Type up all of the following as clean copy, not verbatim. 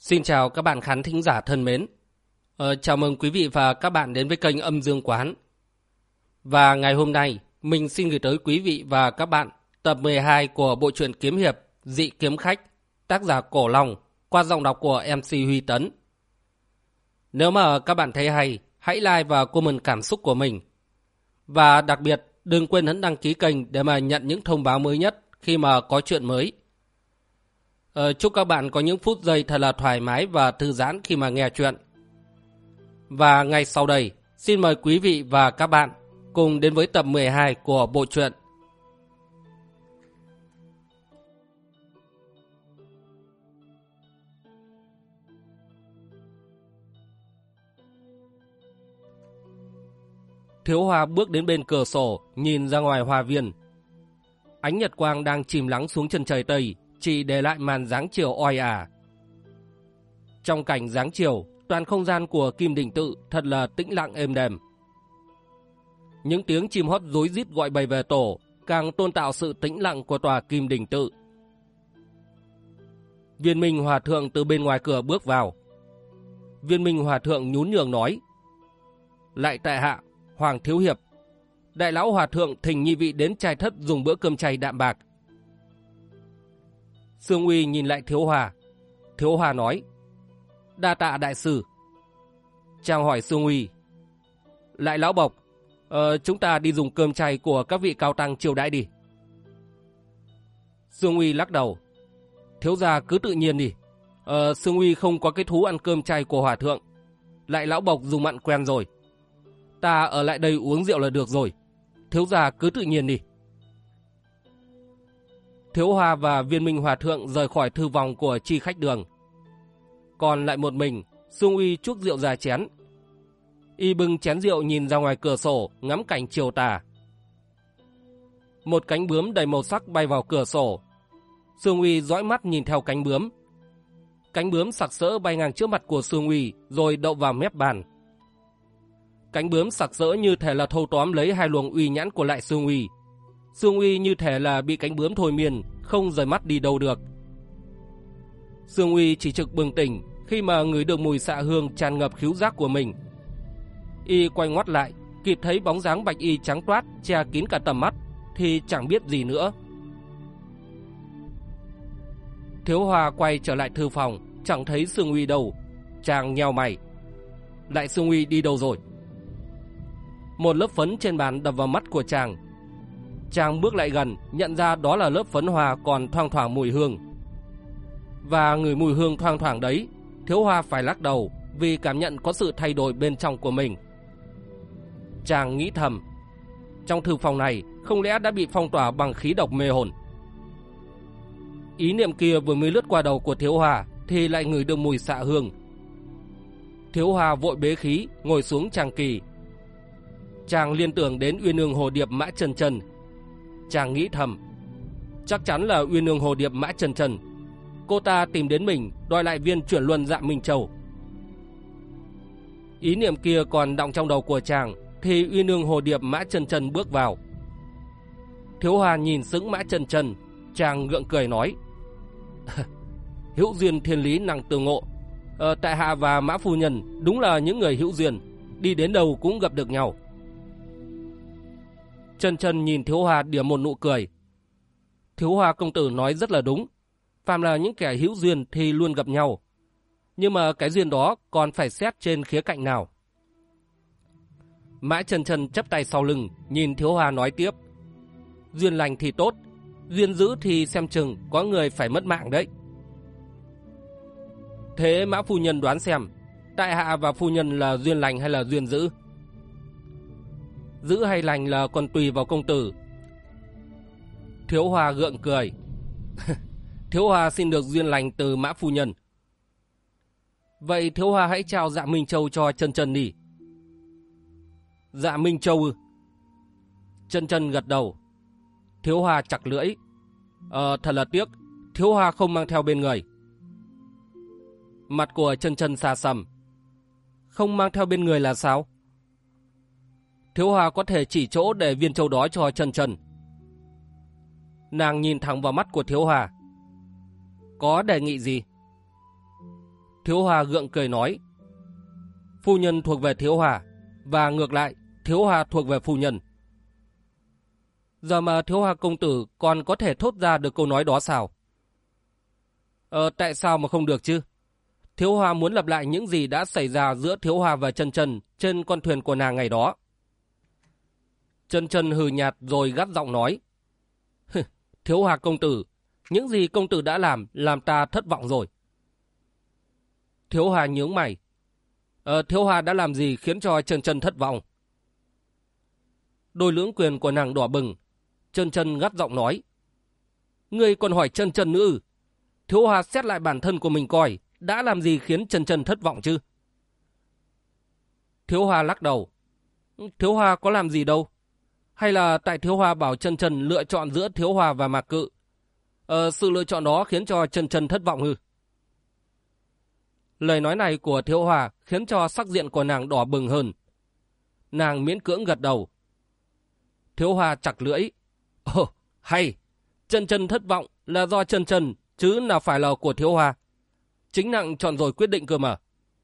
Xin chào các bạn khán thính giả thân mến. Chào mừng quý vị và các bạn đến với kênh Âm Dương Quán. Và ngày hôm nay, mình xin gửi tới quý vị và các bạn tập 12 của bộ truyện kiếm hiệp Dị Kiếm Khách, tác giả Cổ Long, qua giọng đọc của MC Huy Tấn. Nếu mà các bạn thấy hay, hãy like và comment cảm xúc của mình. Và đặc biệt, đừng quên ấn đăng ký kênh để mà nhận những thông báo mới nhất khi mà có chuyện mới. Chúc các bạn có những phút giây thật là thoải mái và thư giãn khi mà nghe chuyện. Và ngay sau đây, xin mời quý vị và các bạn cùng đến với tập 12 của bộ truyện. Thiếu Hoa bước đến bên cửa sổ, nhìn ra ngoài hoa viên. Ánh nhật quang đang chìm lắng xuống chân trời Tây, chỉ để lại màn dáng chiều oai ả. Trong cảnh dáng chiều, toàn không gian của Kim Đình Tự thật là tĩnh lặng êm đềm. Những tiếng chim hót rối rít gọi bầy về tổ càng tôn tạo sự tĩnh lặng của tòa Kim Đình Tự. Viên Minh Hòa Thượng từ bên ngoài cửa bước vào. Viên Minh Hòa Thượng nhún nhường nói: "Lại tại hạ, Hoàng Thiếu Hiệp, Đại lão Hòa Thượng thỉnh nhị vị đến trai thất dùng bữa cơm chay đạm bạc." Sương Uy nhìn lại Thiếu Hòa. Thiếu Hòa nói: "Đa tạ đại sư." Chàng hỏi Sương Uy: "Lại lão Bộc, chúng ta đi dùng cơm chay của các vị cao tăng chiêu đãi đi." Sương Uy lắc đầu: "Thiếu gia cứ tự nhiên đi. Sương Uy không có cái thú ăn cơm chay của Hòa Thượng. Lại lão Bộc dùng mặn quen rồi. Ta ở lại đây uống rượu là được rồi. Thiếu gia cứ tự nhiên đi." Thiếu Hoa và Viên Minh Hòa Thượng rời khỏi thư vòng của Chi Khách Đường. Còn lại một mình, Sương Uy chuốc rượu ra chén. Y bưng chén rượu nhìn ra ngoài cửa sổ, ngắm cảnh chiều tà. Một cánh bướm đầy màu sắc bay vào cửa sổ. Sương Uy dõi mắt nhìn theo cánh bướm. Cánh bướm sặc sỡ bay ngang trước mặt của Sương Uy, rồi đậu vào mép bàn. Cánh bướm sặc sỡ như thể là thâu tóm lấy hai luồng uy nhãn của lại Sương Uy. Sương Uy như thể là bị cánh bướm thôi miên, không rời mắt đi đâu được. Sương Uy chỉ trực bừng tỉnh khi mà ngửi được mùi xạ hương tràn ngập khứu giác của mình. Y quay ngoắt lại, kịp thấy bóng dáng bạch y trắng toát che kín cả tầm mắt, thì chẳng biết gì nữa. Thiếu Hoa quay trở lại thư phòng, chẳng thấy Sương Uy đâu. Chàng nheo mày: "Lại Sương Uy đi đâu rồi?" Một lớp phấn trên bàn đập vào mắt của chàng. Chàng bước lại gần, nhận ra đó là lớp phấn hoa còn thoang thoảng mùi hương. Và ngửi mùi hương thoang thoảng đấy, Thiếu Hoa phải lắc đầu vì cảm nhận có sự thay đổi bên trong của mình. Chàng nghĩ thầm: trong thư phòng này không lẽ đã bị phong tỏa bằng khí độc mê hồn? Ý niệm kia vừa mới lướt qua đầu của Thiếu Hoa thì lại ngửi được mùi xạ hương. Thiếu Hoa vội bế khí ngồi xuống tràng kỳ. Chàng liên tưởng đến Uyên Ương Hồ Điệp Mã Chân Chân. Chàng nghĩ thầm: chắc chắn là Uyên Ương Hồ Điệp Mã Chân Chân. Cô ta tìm đến mình đòi lại viên chuyển luân Dạ Minh Châu. Ý niệm kia còn đọng trong đầu của chàng thì Uyên Ương Hồ Điệp Mã Chân Chân bước vào. Thiếu Hoa nhìn sững Mã Chân Chân, chàng gượng cười nói: "Hữu duyên thiên lý năng tương ngộ. Tại hạ và Mã phu nhân đúng là những người hữu duyên, đi đến đâu cũng gặp được nhau." Chân Chân nhìn Thiếu Hoa điểm một nụ cười. "Thiếu Hoa công tử nói rất là đúng. Phàm là những kẻ hữu duyên thì luôn gặp nhau. Nhưng mà cái duyên đó còn phải xét trên khía cạnh nào?" Mã Chân Chân chắp tay sau lưng, nhìn Thiếu Hoa nói tiếp: "Duyên lành thì tốt, duyên dữ thì xem chừng có người phải mất mạng đấy." "Thế Mã phu nhân đoán xem, tại hạ và phu nhân là duyên lành hay là duyên dữ?" "Dữ hay lành là còn tùy vào công tử." Thiếu Hoa gượng cười. "Thiếu Hoa xin được duyên lành từ Mã phu nhân." "Vậy Thiếu Hoa hãy trao Dạ Minh Châu cho Chân Chân đi." "Dạ Minh Châu ư?" Chân Chân gật đầu. Thiếu Hoa chặt lưỡi. Thật là tiếc, Thiếu Hoa không mang theo bên người." Mặt của Chân Chân xa sầm. "Không mang theo bên người là sao?" Thiếu Hoa có thể chỉ chỗ để viên châu đó cho Chân Chân. Nàng nhìn thẳng vào mắt của Thiếu Hoa. "Có đề nghị gì?" Thiếu Hòa gượng cười nói: phu nhân thuộc về Thiếu Hòa, và ngược lại, Thiếu Hòa thuộc về phu nhân. Giờ mà Thiếu Hòa công tử còn có thể thốt ra được câu nói đó sao? Tại sao mà không được chứ? Thiếu Hòa muốn lặp lại những gì đã xảy ra giữa Thiếu Hòa và Chân Chân trên con thuyền của nàng ngày đó. Chân Chân hừ nhạt rồi gắt giọng nói: Thiếu Hòa công tử, những gì công tử đã làm ta thất vọng rồi. Thiếu Hòa nhướng mày: Thiếu Hòa đã làm gì khiến cho Chân Chân thất vọng? Đôi lưỡng quyền của nàng đỏ bừng. Chân Chân gắt giọng nói: ngươi còn hỏi Chân Chân nữa? Thiếu Hòa xét lại bản thân của mình coi, đã làm gì khiến Chân Chân thất vọng chứ? Thiếu Hòa lắc đầu: Thiếu Hòa có làm gì đâu. Hay là tại Thiếu Hòa bảo Chân Chân lựa chọn giữa Thiếu Hòa và Mạc Cự? Sự lựa chọn đó khiến cho Chân Chân thất vọng ư? Lời nói này của Thiếu Hòa khiến cho sắc diện của nàng đỏ bừng hơn. Nàng miễn cưỡng gật đầu. Thiếu Hòa chặt lưỡi: ồ, hay. Chân Chân thất vọng là do Chân Chân, chứ nào phải là của Thiếu Hòa. Chính nàng chọn rồi quyết định cơ mà.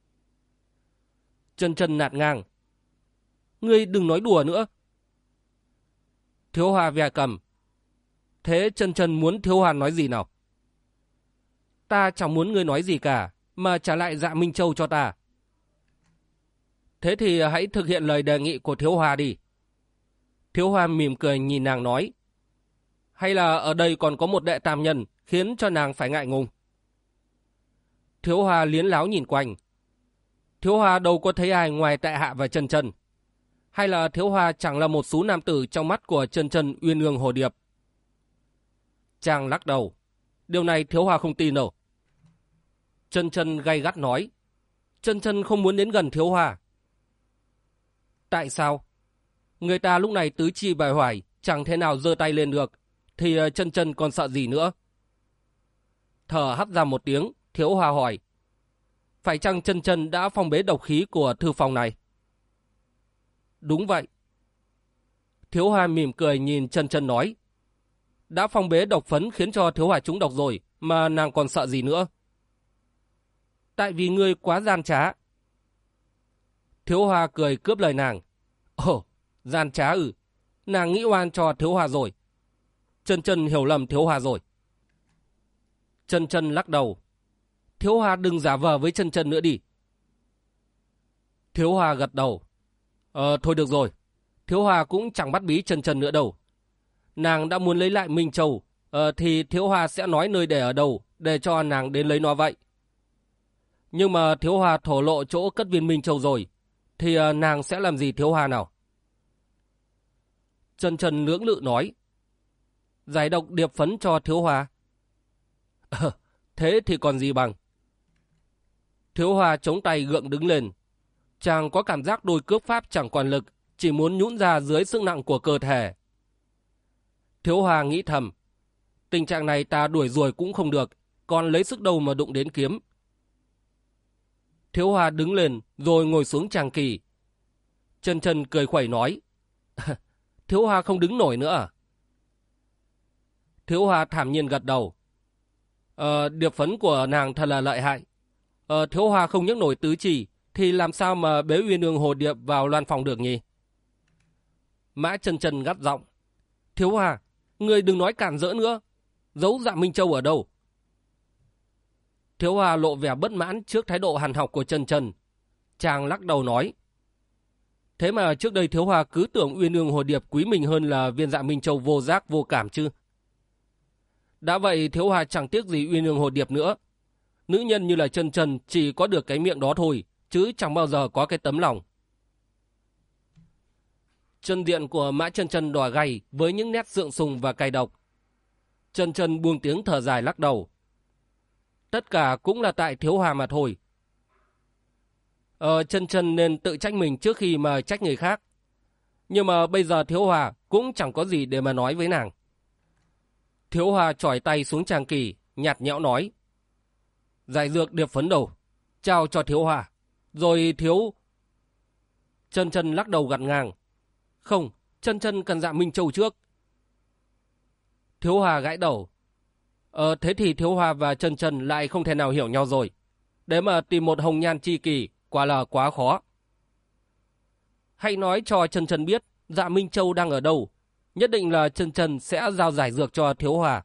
Chân Chân nạt ngang: ngươi đừng nói đùa nữa. Thiếu Hòa ve cầm: thế Chân Chân muốn Thiếu Hòa nói gì nào? Ta chẳng muốn ngươi nói gì cả, mà trả lại Dạ Minh Châu cho ta. Thế thì hãy thực hiện lời đề nghị của Thiếu Hòa đi. Thiếu Hòa mỉm cười nhìn nàng nói: hay là ở đây còn có một đệ tam nhân khiến cho nàng phải ngại ngùng? Thiếu Hòa liến láo nhìn quanh. Thiếu Hòa đâu có thấy ai ngoài tại hạ và Chân Chân. Hay là Thiếu Hòa chẳng là một số nam tử trong mắt của Chân Chân Uyên Ương Hồ Điệp? Chàng lắc đầu: điều này Thiếu Hòa không tin đâu. Chân Chân gay gắt nói: Chân Chân không muốn đến gần Thiếu Hòa. Tại sao? Người ta lúc này tứ chi bại hoại, chẳng thể nào giơ tay lên được, thì Chân Chân còn sợ gì nữa? Thở hắt ra một tiếng, Thiếu Hòa hỏi: phải chăng Chân Chân đã phong bế độc khí của thư phòng này? Đúng vậy. Thiếu Hòa mỉm cười nhìn Chân Chân nói: đã phong bế độc phấn khiến cho Thiếu Hòa trúng độc rồi, mà nàng còn sợ gì nữa? Tại vì ngươi quá gian trá. Thiếu Hòa cười cướp lời nàng: ồ, gian trá ư? Nàng nghĩ oan cho Thiếu Hòa rồi. Chân Chân hiểu lầm Thiếu Hòa rồi. Chân Chân lắc đầu: Thiếu Hòa đừng giả vờ với Chân Chân nữa đi. Thiếu Hòa gật đầu: thôi được rồi. Thiếu Hòa cũng chẳng bắt bí Chân Chân nữa đâu. Nàng đã muốn lấy lại Minh Châu, thì Thiếu Hòa sẽ nói nơi để ở đâu để cho nàng đến lấy nó vậy. Nhưng mà Thiếu Hòa thổ lộ chỗ cất viên Minh Châu rồi, thì nàng sẽ làm gì Thiếu Hòa nào? Chân Chân lưỡng lự nói: giải độc điệp phấn cho Thiếu Hòa. Thế thì còn gì bằng. Thiếu Hòa chống tay gượng đứng lên. Chàng có cảm giác đôi cước pháp chẳng còn lực, chỉ muốn nhũn ra dưới sức nặng của cơ thể. Thiếu Hòa nghĩ thầm: tình trạng này ta đuổi ruồi cũng không được, còn lấy sức đâu mà đụng đến kiếm. Thiếu Hòa đứng lên rồi ngồi xuống tràng kỳ. Chân Chân cười khuẩy nói: Thiếu Hòa không đứng nổi nữa à? Thiếu Hòa thản nhiên gật đầu: điệp phấn của nàng thật là lợi hại. Thiếu Hòa không nhấc nổi tứ chỉ, thì làm sao mà bế Uyên Ương Hồ Điệp vào loan phòng được nhỉ? Mã Chân Chân gắt giọng: Thiếu Hòa, ngươi đừng nói cản rỡ nữa. Giấu Dạ Minh Châu ở đâu? Thiếu Hòa lộ vẻ bất mãn trước thái độ hàn học của Chân Chân. Chàng lắc đầu nói: thế mà trước đây Thiếu Hòa cứ tưởng Uyên Ương Hồ Điệp quý mình hơn là viên Dạ Minh Châu vô giác vô cảm chứ. Đã vậy Thiếu Hòa chẳng tiếc gì Uyên Ương Hồ Điệp nữa. Nữ nhân như là Chân Chân chỉ có được cái miệng đó thôi, chứ chẳng bao giờ có cái tấm lòng. Chân diện của Mã Chân Chân đỏ gay với những nét sượng sùng và cay độc. Chân Chân buông tiếng thở dài lắc đầu: tất cả cũng là tại Thiếu Hòa mà thôi. Chân Chân nên tự trách mình trước khi mà trách người khác. Nhưng mà bây giờ Thiếu Hòa cũng chẳng có gì để mà nói với nàng. Thiếu Hòa chỏi tay xuống tràng kỳ, nhạt nhẽo nói: giải dược điệp phấn đầu, trao cho Thiếu Hòa. Rồi Thiếu... Chân Chân lắc đầu gật ngang: không, Chân Chân cần Dạ Minh Châu trước. Thiếu Hòa gãi đầu: thế thì Thiếu Hòa và Chân Chân lại không thể nào hiểu nhau rồi. Để mà tìm một hồng nhan chi kỷ quả là quá khó. Hãy nói cho Chân Chân biết Dạ Minh Châu đang ở đâu. Nhất định là Chân Chân sẽ giao giải dược cho Thiếu Hòa.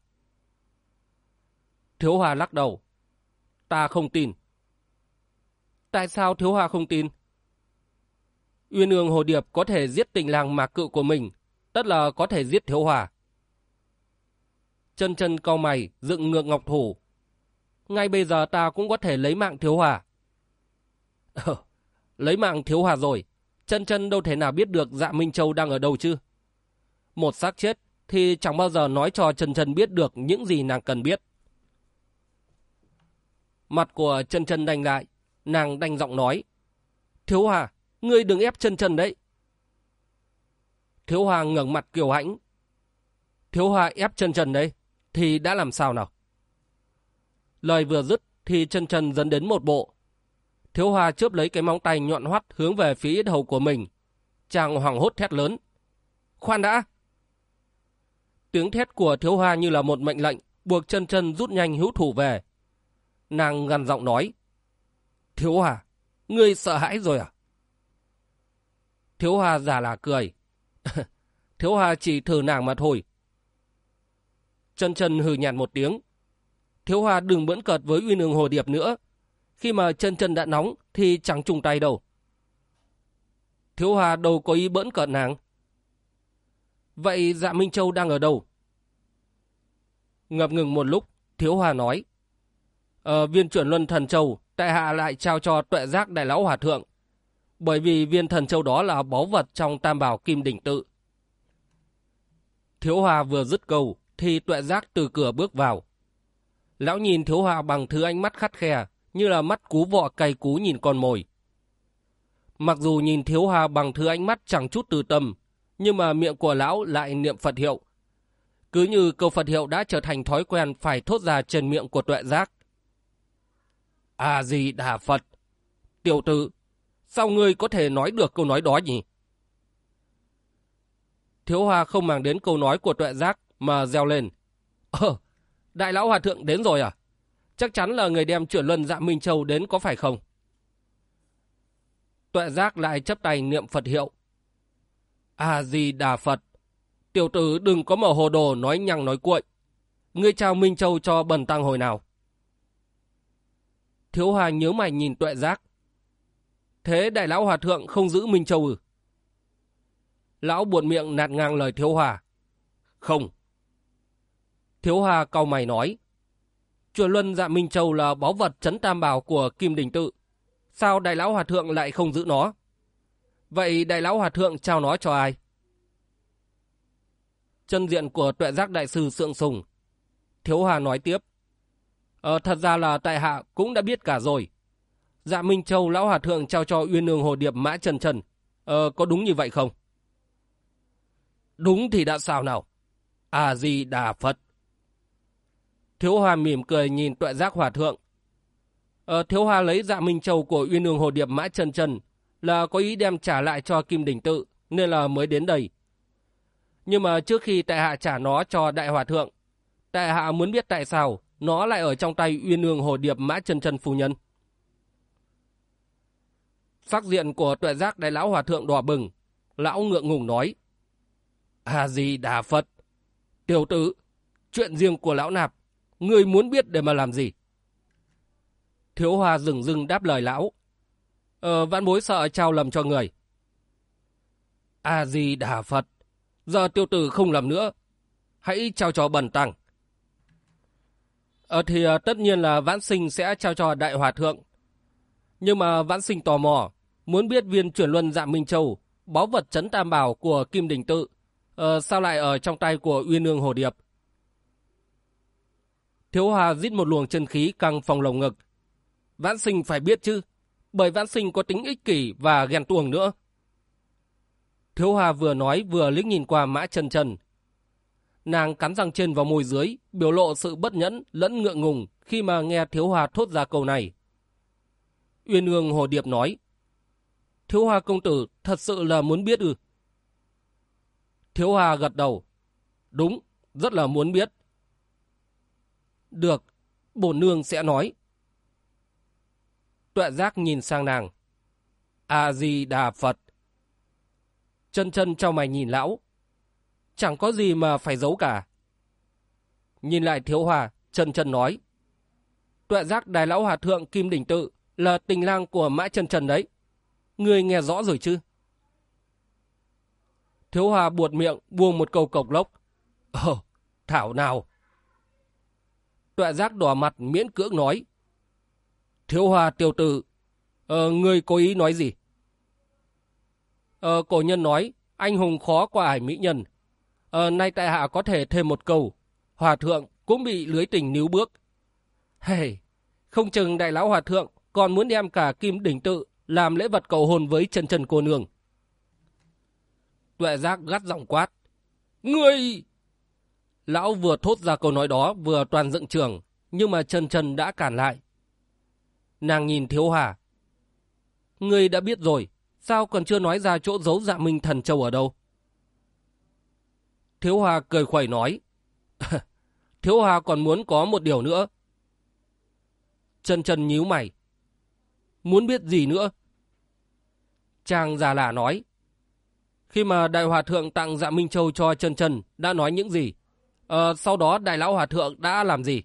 Thiếu Hòa lắc đầu. Ta không tin. Tại sao Thiếu Hòa không tin? Uyên Ương Hồ Điệp có thể giết tình lang Mạc Cự của mình, tất là có thể giết Thiếu Hòa. Chân Chân cau mày, dựng ngược ngọc thủ. Ngay bây giờ ta cũng có thể lấy mạng Thiếu Hòa. Lấy mạng Thiếu Hòa rồi, Chân Chân đâu thể nào biết được Dạ Minh Châu đang ở đâu chứ. Một xác chết thì chẳng bao giờ nói cho Chân Chân biết được những gì nàng cần biết. Mặt của Chân Chân đanh lại, nàng đanh giọng nói. Thiếu Hòa, ngươi đừng ép Chân Chân đấy. Thiếu Hòa ngẩng mặt kiều hãnh. Thiếu Hòa ép Chân Chân đấy, thì đã làm sao nào? Lời vừa dứt thì Chân Chân dẫn đến một bộ. Thiếu Hòa chớp lấy cái móng tay nhọn hoắt hướng về phía yết hầu của mình. Chàng hoảng hốt thét lớn. Khoan đã! Tiếng thét của Thiếu Hòa như là một mệnh lệnh, buộc Chân Chân rút nhanh hữu thủ về. Nàng gằn giọng nói. Thiếu Hòa, ngươi sợ hãi rồi à? Thiếu Hòa giả là cười. Thiếu Hòa chỉ thử nàng mà thôi. Chân Chân hừ nhạt một tiếng. Thiếu Hòa đừng bỡn cợt với Uyên Ương Hồ Điệp nữa. Khi mà Chân Chân đã nóng thì chẳng trùng tay đâu. Thiếu Hòa đâu có ý bỡn cợt nàng. Vậy Dạ Minh Châu đang ở đâu? Ngập ngừng một lúc, Thiếu Hòa nói. Viên Chuyển Luân Thần Châu, tại hạ lại trao cho Tuệ Giác Đại Lão Hòa Thượng. Bởi vì viên thần châu đó là báu vật trong Tam Bảo Kim Đỉnh Tự. Thiếu Hòa vừa dứt câu thì Tuệ Giác từ cửa bước vào. Lão nhìn Thiếu Hòa bằng thứ ánh mắt khắt khe, như là mắt cú vọ cay cú nhìn con mồi. Mặc dù nhìn Thiếu Hòa bằng thứ ánh mắt chẳng chút từ tâm, nhưng mà miệng của lão lại niệm Phật hiệu. Cứ như câu Phật hiệu đã trở thành thói quen phải thốt ra trên miệng của Tuệ Giác. A Di Đà Phật. Tiểu tử, sao ngươi có thể nói được câu nói đó nhỉ? Thiếu Hòa không màng đến câu nói của Tuệ Giác mà reo lên. Đại Lão Hòa Thượng đến rồi à? Chắc chắn là người đem Chuyển Luân Dạ Minh Châu đến có phải không? Tuệ Giác lại chắp tay niệm Phật hiệu. A Di Đà Phật. Tiểu tử đừng có mở hồ đồ nói nhằng nói cuội. Ngươi trao Minh Châu cho bần tăng hồi nào? Thiếu Hòa nhớ mày nhìn Tuệ Giác. Thế Đại Lão Hòa Thượng không giữ Minh Châu ư? Lão buột miệng nạt ngang lời Thiếu Hòa. Không. Thiếu Hòa cau mày nói. Chuyển Luân Dạ Minh Châu là báu vật trấn Tam Bảo của Kim Đình Tự. Sao Đại Lão Hòa Thượng lại không giữ nó? Vậy Đại Lão Hòa Thượng trao nó cho ai? Chân diện của Tuệ Giác Đại Sư sượng sùng. Thiếu Hòa nói tiếp. Thật ra là tại hạ cũng đã biết cả rồi. Dạ Minh Châu Lão Hòa Thượng trao cho Uyên Ương Hồ Điệp Mã Chân Chân. Có đúng như vậy không? Đúng thì đã sao nào? A Di Đà Phật. Thiếu Hòa mỉm cười nhìn Tuệ Giác Hòa Thượng. Thiếu Hòa lấy Dạ Minh Châu của Uyên Ương Hồ Điệp Mã Chân Chân là có ý đem trả lại cho Kim Đỉnh Tự, nên là mới đến đây. Nhưng mà trước khi tại hạ trả nó cho Đại Hòa Thượng, tại hạ muốn biết tại sao nó lại ở trong tay Uyên Ương Hồ Điệp Mã Chân Chân phu nhân. Sắc diện của Tuệ Giác Đại Lão Hòa Thượng đỏ bừng, lão ngượng ngùng nói. A Di Đà Phật. Tiểu tử, chuyện riêng của lão nạp, ngươi muốn biết để mà làm gì? Thiếu Hòa dừng dưng đáp lời lão. Vãn bối sợ trao lầm cho người. A Di Đà Phật. Giờ tiểu tử không làm nữa, hãy trao cho bần tăng. Thì tất nhiên là vãn sinh sẽ trao cho Đại Hòa Thượng. Nhưng mà vãn sinh tò mò, muốn biết viên Chuyển Luân Dạ Minh Châu, báu vật trấn Tam Bảo của Kim Đình Tự, sao lại ở trong tay của Uyên Ương Hồ Điệp? Thiếu Hòa rít một luồng chân khí căng phòng lồng ngực. Vãn sinh phải biết chứ, bởi vãn sinh có tính ích kỷ và ghen tuông nữa. Thiếu Hòa vừa nói vừa liếc nhìn qua Mã Chân Chân. Nàng cắn răng trên vào môi dưới, biểu lộ sự bất nhẫn lẫn ngượng ngùng khi mà nghe Thiếu Hòa thốt ra câu này. Uyên Ương Hồ Điệp nói. Thiếu Hòa công tử thật sự là muốn biết ư? Thiếu Hòa gật đầu. Đúng, rất là muốn biết. Được, bổn nương sẽ nói. Tuệ Giác nhìn sang nàng. A-di-đà Phật. Chân Chân chau mày nhìn lão. Chẳng có gì mà phải giấu cả. Nhìn lại Thiếu Hòa, Chân Chân nói. Tuệ Giác Đại Lão Hòa Thượng Kim Đỉnh Tự là tình lang của Mã Chân Chân đấy. Ngươi nghe rõ rồi chứ? Thiếu Hòa buột miệng buông một câu cộc lốc. Thảo nào. Tuệ Giác đỏ mặt miễn cưỡng nói. Thiếu Hòa tiểu tử, ngươi cố ý nói gì? Cổ nhân nói, anh hùng khó qua ải mỹ nhân. Nay tại hạ có thể thêm một câu. Hòa thượng cũng bị lưới tình níu bước. Hey, không chừng Đại Lão Hòa Thượng còn muốn đem cả Kim Đỉnh Tự làm lễ vật cầu hôn với Chân Chân cô nương. Tuệ Giác gắt giọng quát. Ngươi! Lão vừa thốt ra câu nói đó vừa toàn dựng trường, nhưng mà Chân Chân đã cản lại. Nàng nhìn Thiếu Hòa. Ngươi đã biết rồi, sao còn chưa nói ra chỗ giấu Dạ Minh Thần Châu ở đâu? Thiếu Hòa cười khuẩy nói. Thiếu Hòa còn muốn có một điều nữa. Chân Chân nhíu mày. Muốn biết gì nữa? Chàng già lả nói. Khi mà Đại Hòa Thượng tặng Dạ Minh Châu cho Chân Chân đã nói những gì? Sau đó Đại Lão Hòa Thượng đã làm gì?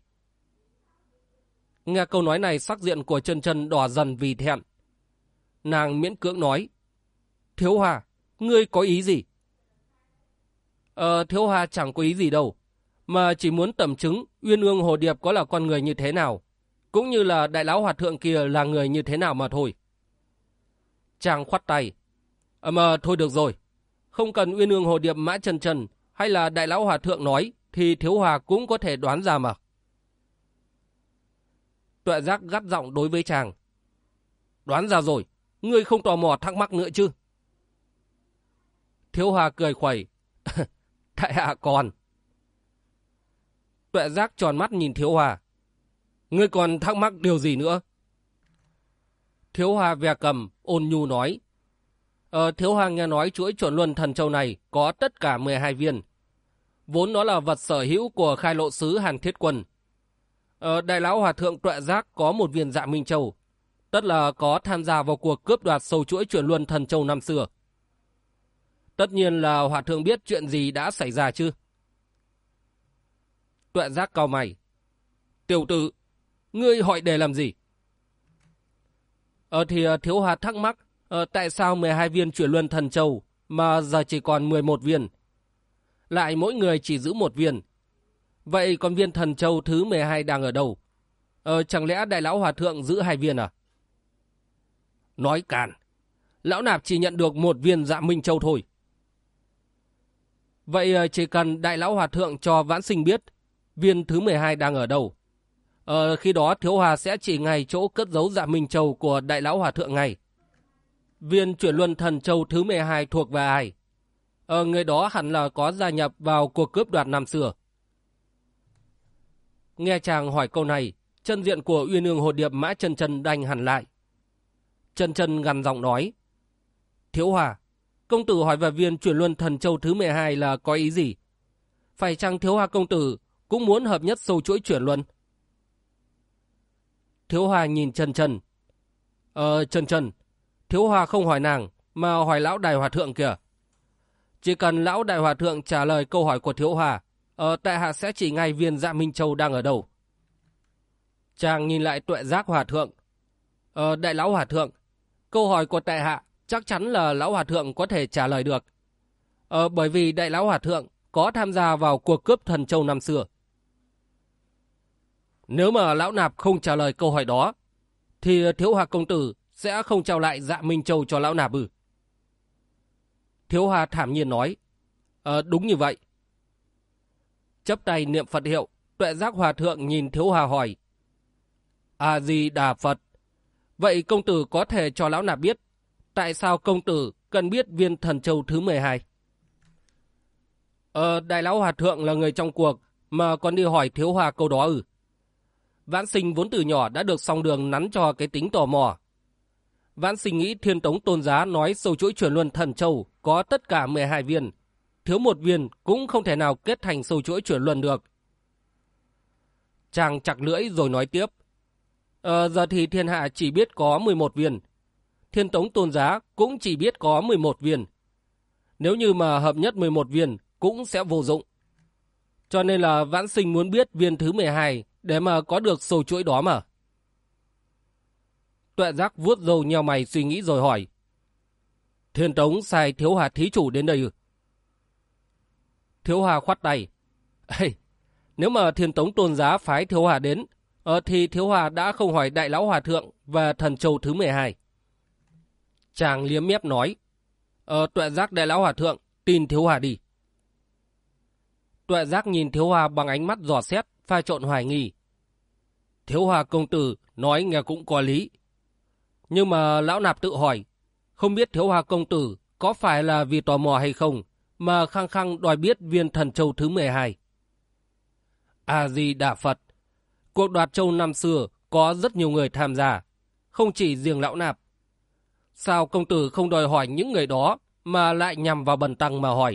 Nghe câu nói này sắc diện của Chân Chân đỏ dần vì thẹn. Nàng miễn cưỡng nói. Thiếu Hòa, ngươi có ý gì? Thiếu Hòa chẳng có ý gì đâu, mà chỉ muốn tẩm chứng Uyên Ương Hồ Điệp có là con người như thế nào, cũng như là Đại Lão Hòa Thượng kia là người như thế nào mà thôi. Chàng khoát tay. Mà thôi được rồi, không cần Uyên Ương Hồ Điệp Mã Chân Chân hay là Đại Lão Hòa Thượng nói thì Thiếu Hòa cũng có thể đoán ra mà. Tuệ Giác gắt giọng đối với chàng. Đoán ra rồi, ngươi không tò mò thắc mắc nữa chứ? Thiếu Hòa cười khuẩy. Tại hạ còn. Tuệ Giác tròn mắt nhìn Thiếu Hòa. Ngươi còn thắc mắc điều gì nữa? Thiếu Hòa ve cầm, ôn nhu nói. Thiếu Hòa nghe nói chuỗi chuẩn luân thần châu này có tất cả 12 viên. Vốn nó là vật sở hữu của khai lộ sứ Hàn Thiết Quân. Đại Lão Hòa Thượng Tuệ Giác có một viên Dạ Minh Châu, tất là có tham gia vào cuộc cướp đoạt sâu chuỗi chuyển luân thần châu năm xưa. Tất nhiên là Hòa Thượng biết chuyện gì đã xảy ra chứ? Tuệ Giác cau mày. Tiểu tử, ngươi hỏi để làm gì? Thì Thiếu Hòa thắc mắc, tại sao 12 viên chuyển luân thần châu mà giờ chỉ còn 11 viên? Lại mỗi người chỉ giữ một viên. Vậy còn viên thần châu thứ 12 đang ở đâu? Chẳng lẽ Đại Lão Hòa Thượng giữ 2 viên à? Nói càn, Lão Nạp chỉ nhận được 1 viên Dạ Minh Châu thôi. Vậy chỉ cần Đại Lão Hòa Thượng cho vãn sinh biết viên thứ 12 đang ở đâu. Khi đó Thiếu Hòa sẽ chỉ ngay chỗ cất giấu Dạ Minh Châu của Đại Lão Hòa Thượng ngay. Viên chuyển luân thần châu thứ 12 thuộc về ai? Người đó hẳn là có gia nhập vào cuộc cướp đoạt năm xưa. Nghe chàng hỏi câu này, chân diện của Uyên Ương Hồ Điệp Mã Chân Chân đanh hẳn lại. Chân Chân gằn giọng nói. Thiếu Hòa, công tử hỏi về viên chuyển luân thần châu thứ 12 là có ý gì? Phải chăng Thiếu Hòa công tử cũng muốn hợp nhất sâu chuỗi chuyển luân? Thiếu Hòa nhìn Chân Chân. Chân Chân, Thiếu Hòa không hỏi nàng mà hỏi Lão Đại Hòa Thượng kìa. Chỉ cần Lão Đại Hòa Thượng trả lời câu hỏi của Thiếu Hòa, tại hạ sẽ chỉ ngay viên Dạ Minh Châu đang ở đâu. Chàng nhìn lại Tuệ Giác Hòa Thượng. Đại Lão Hòa Thượng, câu hỏi của tại hạ chắc chắn là Lão Hòa Thượng có thể trả lời được. Bởi vì Đại Lão Hòa Thượng có tham gia vào cuộc cướp thần châu năm xưa. Nếu mà Lão Nạp không trả lời câu hỏi đó, thì Thiếu Hòa công tử sẽ không trao lại Dạ Minh Châu cho Lão Nạp ư? Thiếu Hòa thản nhiên nói. Đúng như vậy. Chắp tay niệm Phật hiệu, Tuệ Giác Hòa Thượng nhìn Thiếu Hòa hỏi. A-di-đà Phật. Vậy công tử có thể cho Lão Nạp biết tại sao công tử cần biết viên thần châu thứ 12? Đại Lão Hòa Thượng là người trong cuộc mà còn đi hỏi Thiếu Hòa câu đó ư? Vãn sinh vốn từ nhỏ đã được song đường nắn cho cái tính tò mò. Vãn sinh nghĩ Thiên Tống Tôn Giá nói sâu chuỗi chuyển luân thần châu có tất cả 12 viên. Thiếu một viên cũng không thể nào kết thành sâu chuỗi chuyển luân được. Chàng chặt lưỡi rồi nói tiếp. Giờ thì thiên hạ chỉ biết có 11 viên. Thiên Tống Tôn Giá cũng chỉ biết có 11 viên. Nếu như mà hợp nhất 11 viên cũng sẽ vô dụng. Cho nên là Vãn Sinh muốn biết viên thứ 12 để mà có được sâu chuỗi đó mà. Tuệ Giác vuốt râu nheo mày suy nghĩ rồi hỏi. Thiên Tống sai Thiếu Hà thí chủ đến đây ư? Thiếu Hà khoát tay. Ê, nếu mà Thiên Tống Tôn Giá phái Thiếu Hà đến, thì Thiếu Hà đã không hỏi Đại Lão Hòa Thượng về thần châu thứ 12. Chàng liếm mép nói. Tuệ Giác Đại Lão Hòa Thượng, tin Thiếu Hà đi. Tuệ Giác nhìn Thiếu Hà bằng ánh mắt dò xét, pha trộn hoài nghi. Thiếu Hà công tử nói nghe cũng có lý. Nhưng mà Lão Nạp tự hỏi, không biết Thiếu Hà công tử có phải là vì tò mò hay không mà khăng khăng đòi biết viên thần châu thứ 12. A-di-đà Phật, cuộc đoạt châu năm xưa có rất nhiều người tham gia, không chỉ riêng Lão Nạp. Sao công tử không đòi hỏi những người đó mà lại nhằm vào bần tăng mà hỏi?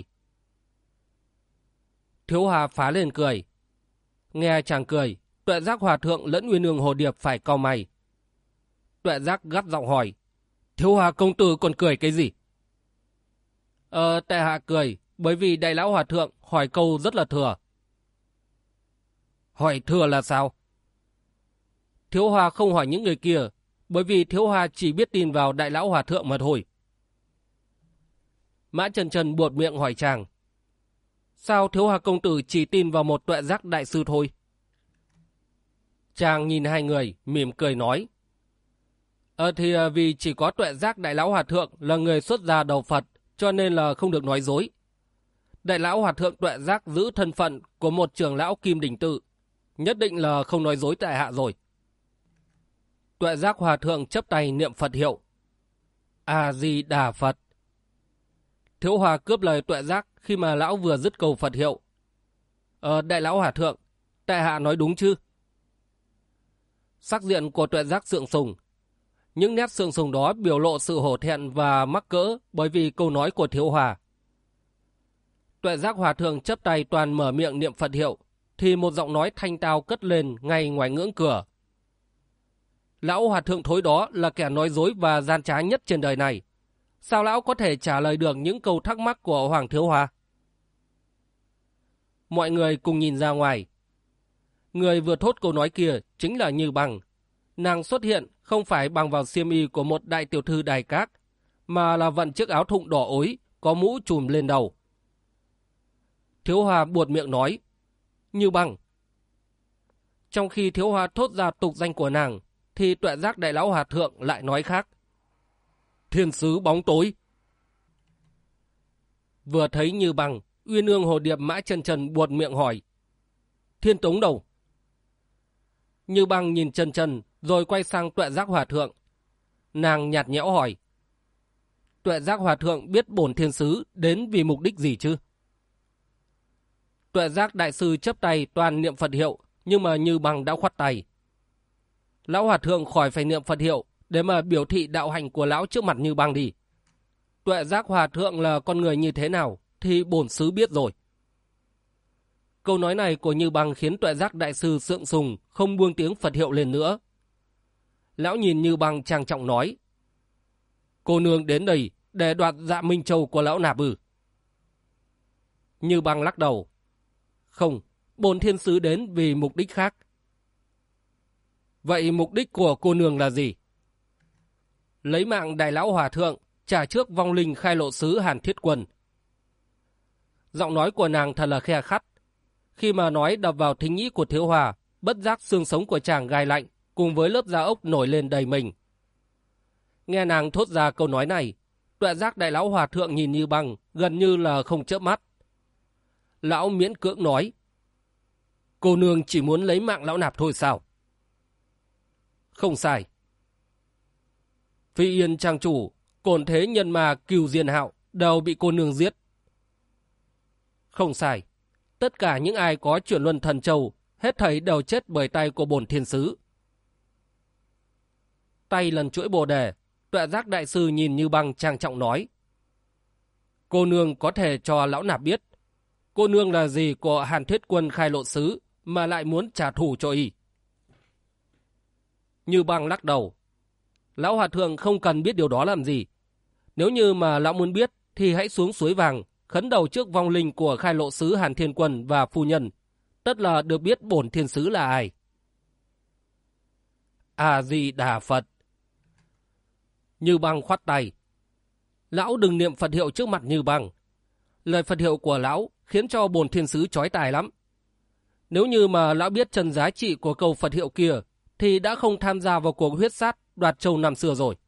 Thiếu Hà phá lên cười. Nghe chàng cười, Tuệ Giác Hòa Thượng lẫn Uyên Ương Hồ Điệp phải cau mày. Tuệ Giác gắt giọng hỏi. Thiếu Hà công tử còn cười cái gì? Tại hạ cười bởi vì Đại Lão Hòa Thượng hỏi câu rất là thừa. Hỏi thừa là sao? Thiếu Hà không hỏi những người kia, bởi vì Thiếu Hà chỉ biết tin vào Đại Lão Hòa Thượng mà thôi. Mã Trần Trần buột miệng hỏi chàng. Sao Thiếu Hà công tử chỉ tin vào một Tuệ Giác đại sư thôi? Chàng nhìn hai người, mỉm cười nói. Thì vì chỉ có Tuệ Giác Đại Lão Hòa Thượng là người xuất gia đầu Phật, cho nên là không được nói dối. Đại Lão Hòa Thượng Tuệ Giác giữ thân phận của một trưởng lão Kim Đỉnh Tự, nhất định là không nói dối tại hạ rồi. Tuệ Giác Hòa Thượng chắp tay niệm Phật hiệu. A-di-đà Phật. Thiếu Hòa cướp lời Tuệ Giác khi mà lão vừa dứt câu Phật hiệu. Đại Lão Hòa Thượng, tại hạ nói đúng chứ? Sắc diện của Tuệ Giác sượng sùng. Những nét sượng sùng đó biểu lộ sự hổ thẹn và mắc cỡ bởi vì câu nói của Thiếu Hòa. Tuệ Giác Hòa Thượng chắp tay toàn mở miệng niệm Phật hiệu, thì một giọng nói thanh tao cất lên ngay ngoài ngưỡng cửa. Lão Hòa Thượng thối đó là kẻ nói dối và gian trá nhất trên đời này. Sao lão có thể trả lời được những câu thắc mắc của Hoàng Thiếu Hòa? Mọi người cùng nhìn ra ngoài. Người vừa thốt câu nói kia chính là Như Bằng. Nàng xuất hiện không phải bằng vào xiêm y của một đại tiểu thư đài các, mà là vận chiếc áo thụng đỏ ối, có mũ trùm lên đầu. Thiếu Hòa buột miệng nói, Như Bằng. Trong khi Thiếu Hòa thốt ra tục danh của nàng, thì Tuệ Giác Đại Lão Hòa Thượng lại nói khác. Thiên sứ bóng tối. Vừa thấy Như Bằng, Uyên Ương Hồ Điệp Mã Trần Trần buột miệng hỏi. Thiên Tống đâu? Như Bằng nhìn Trần Trần rồi quay sang Tuệ Giác Hòa Thượng. Nàng nhạt nhẽo hỏi. Tuệ Giác Hòa Thượng biết bổn thiên sứ đến vì mục đích gì chứ? Tuệ Giác Đại Sư chấp tay toàn niệm Phật hiệu, nhưng mà Như Bằng đã khoát tay. Lão Hòa Thượng khỏi phải niệm Phật hiệu để mà biểu thị đạo hành của lão trước mặt Như Bằng đi. Tuệ Giác Hòa Thượng là con người như thế nào thì bổn sứ biết rồi. Câu nói này của Như Bằng khiến Tuệ Giác Đại Sư sượng sùng, không buông tiếng Phật hiệu lên nữa. Lão nhìn Như Bằng trang trọng nói. Cô nương đến đây để đoạt Dạ Minh Châu của lão nạp ư? Như Bằng lắc đầu. Không, bổn thiên sứ đến vì mục đích khác. Vậy mục đích của cô nương là gì? Lấy mạng Đại Lão Hòa Thượng, trả trước vong linh khai lộ sứ Hàn Thiết Quân. Giọng nói của nàng thật là khe khắt. Khi mà nói đập vào thính nhĩ của Thiếu Hòa, bất giác xương sống của chàng gai lạnh, cùng với lớp da ốc nổi lên đầy mình. Nghe nàng thốt ra câu nói này, Tuệ Giác Đại Lão Hòa Thượng nhìn Như Bằng, gần như là không chớp mắt. Lão miễn cưỡng nói. Cô nương chỉ muốn lấy mạng lão nạp thôi sao? Không sai. Phi Yên trang chủ, Cổn Thế Nhân Ma, Cừu Diên Hạo đều bị cô nương giết. Không sai. Tất cả những ai có chuyển luân thần châu, hết thảy đều chết bởi tay của bổn thiên sứ. Tay lần chuỗi bồ đề, Tuệ Giác Đại Sư nhìn Như Bằng trang trọng nói. Cô nương có thể cho lão nạp biết, cô nương là gì của Hàn Thiết Quân khai lộ sứ mà lại muốn trả thù cho y? Như Băng lắc đầu. Lão hòa thượng không cần biết điều đó làm gì. Nếu như mà lão muốn biết thì hãy xuống suối vàng, khấn đầu trước vong linh của khai lộ sứ Hàn Thiên Quân và phu nhân, tất là được biết bổn thiên sứ là ai. A Di Đà Phật. Như Băng khoát tay. Lão đừng niệm Phật hiệu trước mặt Như Băng. Lời Phật hiệu của lão khiến cho bổn thiên sứ chói tai lắm. Nếu như mà lão biết chân giá trị của câu Phật hiệu kia thì đã không tham gia vào cuộc huyết sát đoạt châu năm xưa rồi.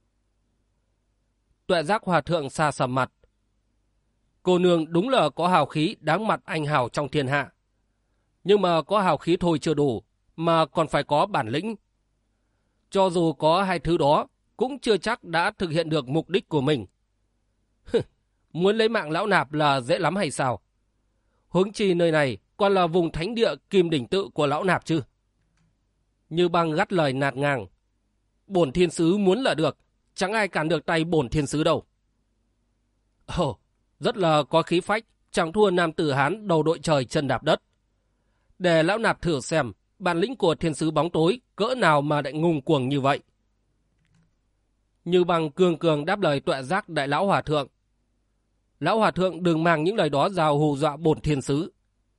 Tuệ Giác hòa thượng xa sầm mặt. Cô nương đúng là có hào khí đáng mặt anh hào trong thiên hạ. Nhưng mà có hào khí thôi chưa đủ, mà còn phải có bản lĩnh. Cho dù có hai thứ đó, cũng chưa chắc đã thực hiện được mục đích của mình. Muốn lấy mạng lão nạp là dễ lắm hay sao? Huống chi nơi này còn là vùng thánh địa Kim Đỉnh Tự của lão nạp chứ. Như Băng gắt lời nạt ngang. Bổn thiên sứ muốn là được, chẳng ai cản được tay bổn thiên sứ đâu. Ồ, rất là có khí phách, chẳng thua nam tử Hán đầu đội trời chân đạp đất. Để lão nạp thử xem, bản lĩnh của thiên sứ bóng tối cỡ nào mà lại ngông cuồng như vậy. Như Băng cường cường đáp lời Tuệ Giác đại lão hòa thượng. Lão hòa thượng đừng mang những lời đó rào hù dọa bổn thiên sứ.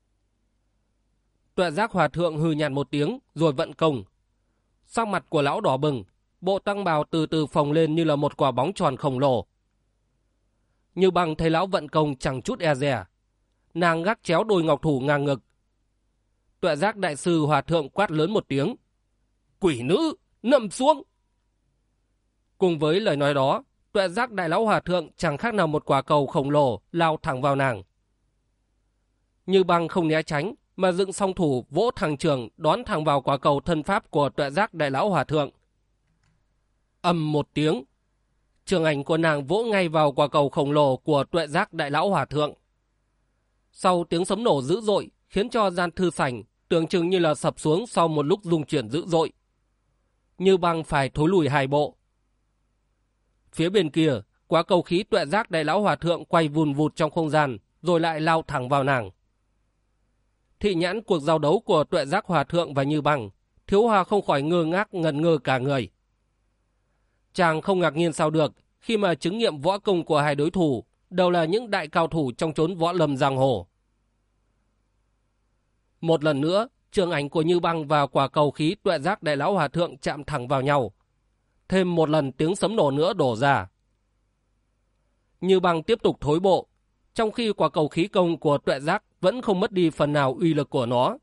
Tuệ Giác hòa thượng hừ nhạt một tiếng rồi vận công. Sắc mặt của lão đỏ bừng, bộ tăng bào từ từ phồng lên như là một quả bóng tròn khổng lồ. Như Băng thấy lão vận công chẳng chút e dè, nàng gác chéo đôi ngọc thủ ngang ngực. Tuệ Giác đại sư hòa thượng quát lớn một tiếng. Quỷ nữ, nằm xuống! Cùng với lời nói đó, Tuệ Giác đại lão hòa thượng chẳng khác nào một quả cầu khổng lồ lao thẳng vào nàng. Như Băng không né tránh, mà dựng song thủ vỗ thẳng trường đón thẳng vào quả cầu thân pháp của Tuệ Giác đại lão hòa thượng. Ầm một tiếng, trường ảnh của nàng vỗ ngay vào quả cầu khổng lồ của Tuệ Giác đại lão hòa thượng. Sau tiếng sấm nổ dữ dội khiến cho gian thư sảnh tưởng chừng như là sập xuống sau một lúc rung chuyển dữ dội. Như Băng phải thối lùi 2 bộ. Phía bên kia, quả cầu khí Tuệ Giác đại lão hòa thượng quay vùn vụt trong không gian, rồi lại lao thẳng vào nàng. Thị nhãn cuộc giao đấu của Tuệ Giác hòa thượng và Như Băng, Thiếu Hòa không khỏi ngơ ngác ngẩn ngơ cả người. Chàng không ngạc nhiên sao được khi mà chứng nghiệm võ công của hai đối thủ đều là những đại cao thủ trong chốn võ lâm giang hồ. Một lần nữa, trường ảnh của Như Băng và quả cầu khí Tuệ Giác đại lão hòa thượng chạm thẳng vào nhau. Thêm một lần tiếng sấm nổ nữa đổ ra. Như Băng tiếp tục thối bộ, trong khi quả cầu khí công của Tuệ Giác vẫn không mất đi phần nào uy lực của nó.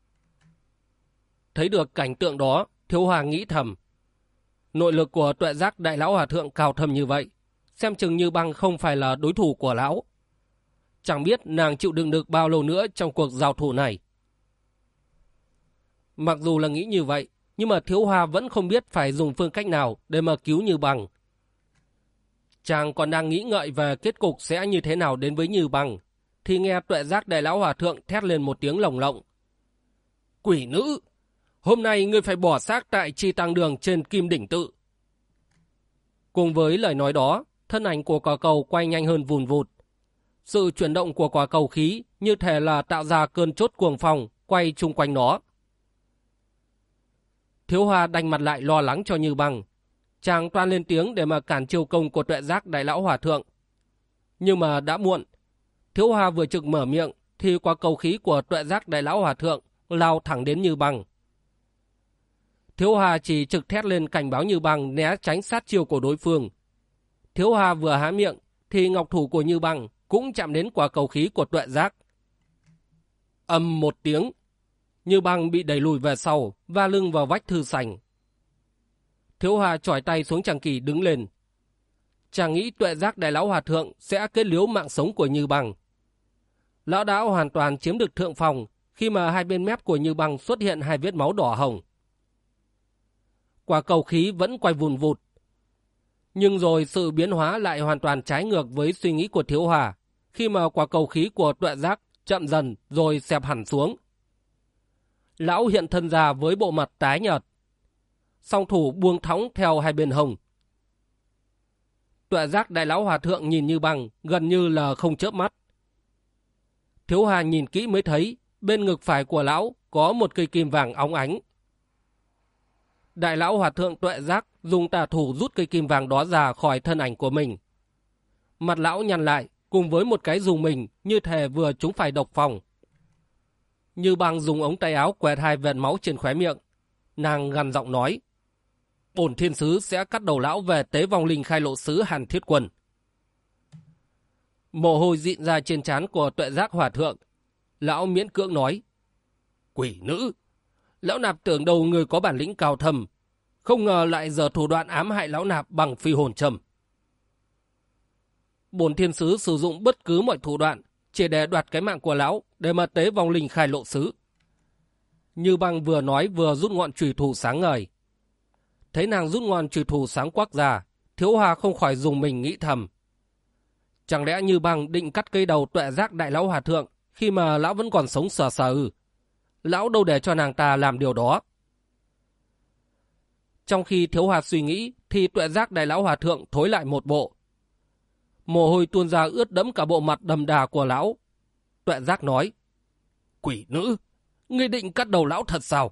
Thấy được cảnh tượng đó, Thiếu Hòa nghĩ thầm. Nội lực của Tuệ Giác đại lão hòa thượng cao thâm như vậy, xem chừng Như Băng không phải là đối thủ của lão. Chẳng biết nàng chịu đựng được bao lâu nữa trong cuộc giao thủ này. Mặc dù là nghĩ như vậy, nhưng mà Thiếu Hòa vẫn không biết phải dùng phương cách nào để mà cứu Như Băng. Chàng còn đang nghĩ ngợi về kết cục sẽ như thế nào đến với Như Băng, thì nghe Tuệ Giác đại lão hòa thượng thét lên một tiếng lồng lộng. Quỷ nữ! Hôm nay ngươi phải bỏ xác tại Chi Tăng Đường trên Kim Đỉnh Tự. Cùng với lời nói đó, thân ảnh của quả cầu quay nhanh hơn vùn vụt. Sự chuyển động của quả cầu khí như thể là tạo ra cơn chốt cuồng phong quay chung quanh nó. Thiếu Hoa đành mặt lại lo lắng cho Như Băng. Chàng toan lên tiếng để mà cản chiêu công của Tuệ Giác đại lão hòa thượng. Nhưng mà đã muộn. Thiếu Hoa vừa trực mở miệng thì quả cầu khí của Tuệ Giác đại lão hòa thượng lao thẳng đến Như Băng. Thiếu Hoa chỉ trực thét lên cảnh báo Như Băng né tránh sát chiêu của đối phương. Thiếu Hoa vừa há miệng thì ngọc thủ của Như Băng cũng chạm đến quả cầu khí của Tuệ Giác. Ầm một tiếng, Như Băng bị đẩy lùi về sau, va lưng vào vách thư sành. Thiếu Hoa chỏi tay xuống tràng kỳ đứng lên. Chàng nghĩ Tuệ Giác đại lão hòa thượng sẽ kết liễu mạng sống của Như Băng. Lão đã hoàn toàn chiếm được thượng phòng khi mà hai bên mép của Như Băng xuất hiện hai vết máu đỏ hồng. Quả cầu khí vẫn quay vùn vụt. Nhưng rồi sự biến hóa lại hoàn toàn trái ngược với suy nghĩ của Thiếu Hòa, khi mà quả cầu khí của Tuệ Giác chậm dần rồi xẹp hẳn xuống. Lão hiện thân ra với bộ mặt tái nhợt. Song thủ buông thõng theo hai bên hông. Tuệ Giác đại lão hòa thượng nhìn Như Băng gần như là không chớp mắt. Thiếu Hòa nhìn kỹ mới thấy bên ngực phải của lão có một cây kim vàng óng ánh. Đại lão hòa thượng Tuệ Giác dùng tà thủ rút cây kim vàng đó ra khỏi thân ảnh của mình. Mặt lão nhăn lại, cùng với một cái dùng mình như thể vừa trúng phải độc phòng. Như Băng dùng ống tay áo quẹt hai vệt máu trên khóe miệng. Nàng gằn giọng nói: bổn thiên sứ sẽ cắt đầu lão về tế vong linh khai lộ sứ Hàn Thiết Quân. Mồ hôi dịn ra trên trán của Tuệ Giác hòa thượng. Lão miễn cưỡng nói: quỷ nữ, lão nạp tưởng đâu người có bản lĩnh cao thâm, không ngờ lại giờ thủ đoạn ám hại lão nạp bằng phi hồn châm. Bổn thiên sứ sử dụng bất cứ mọi thủ đoạn chỉ để đoạt cái mạng của lão, để mà tế vong linh khai lộ sứ. Như Băng vừa nói vừa rút ngọn chùy thủ sáng ngời. Thấy nàng rút ngọn chùy thủ sáng quắc ra, Thiếu Hòa không khỏi dùng mình nghĩ thầm: chẳng lẽ Như Băng định cắt cây đầu Tuệ Giác đại lão hòa thượng khi mà lão vẫn còn sống sờ sờ ư? Lão đâu để cho nàng ta làm điều đó. Trong khi Thiếu Hòa suy nghĩ thì Tuệ Giác đại lão hòa thượng thối lại một bộ. Mồ hôi tuôn ra ướt đẫm cả bộ mặt đầm đà của lão. Tuệ Giác nói: quỷ nữ, ngươi định cắt đầu lão thật sao?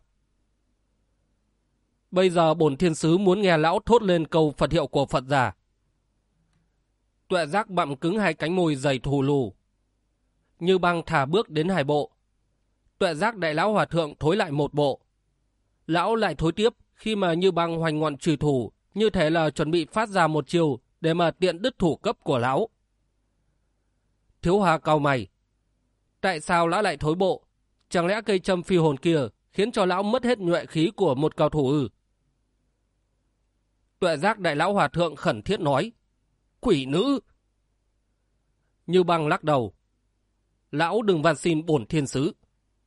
Bây giờ bổn thiên sứ muốn nghe lão thốt lên câu Phật hiệu của Phật già. Tuệ Giác bặm cứng hai cánh môi dày thù lù. Như Băng thả bước đến hai bộ. Tuệ Giác đại lão hòa thượng thối lại một bộ. Lão lại thối tiếp khi mà Như Băng hoành ngọn chùy thủ, như thể là chuẩn bị phát ra một chiều để mà tiện đứt thủ cấp của lão. Thiếu Hòa cau mày: tại sao lão lại thối bộ? Chẳng lẽ cây châm phi hồn kia khiến cho lão mất hết nhuệ khí của một cao thủ ư? Tuệ Giác đại lão hòa thượng khẩn thiết nói: quỷ nữ. Như Băng lắc đầu: lão đừng van xin bổn thiên sứ.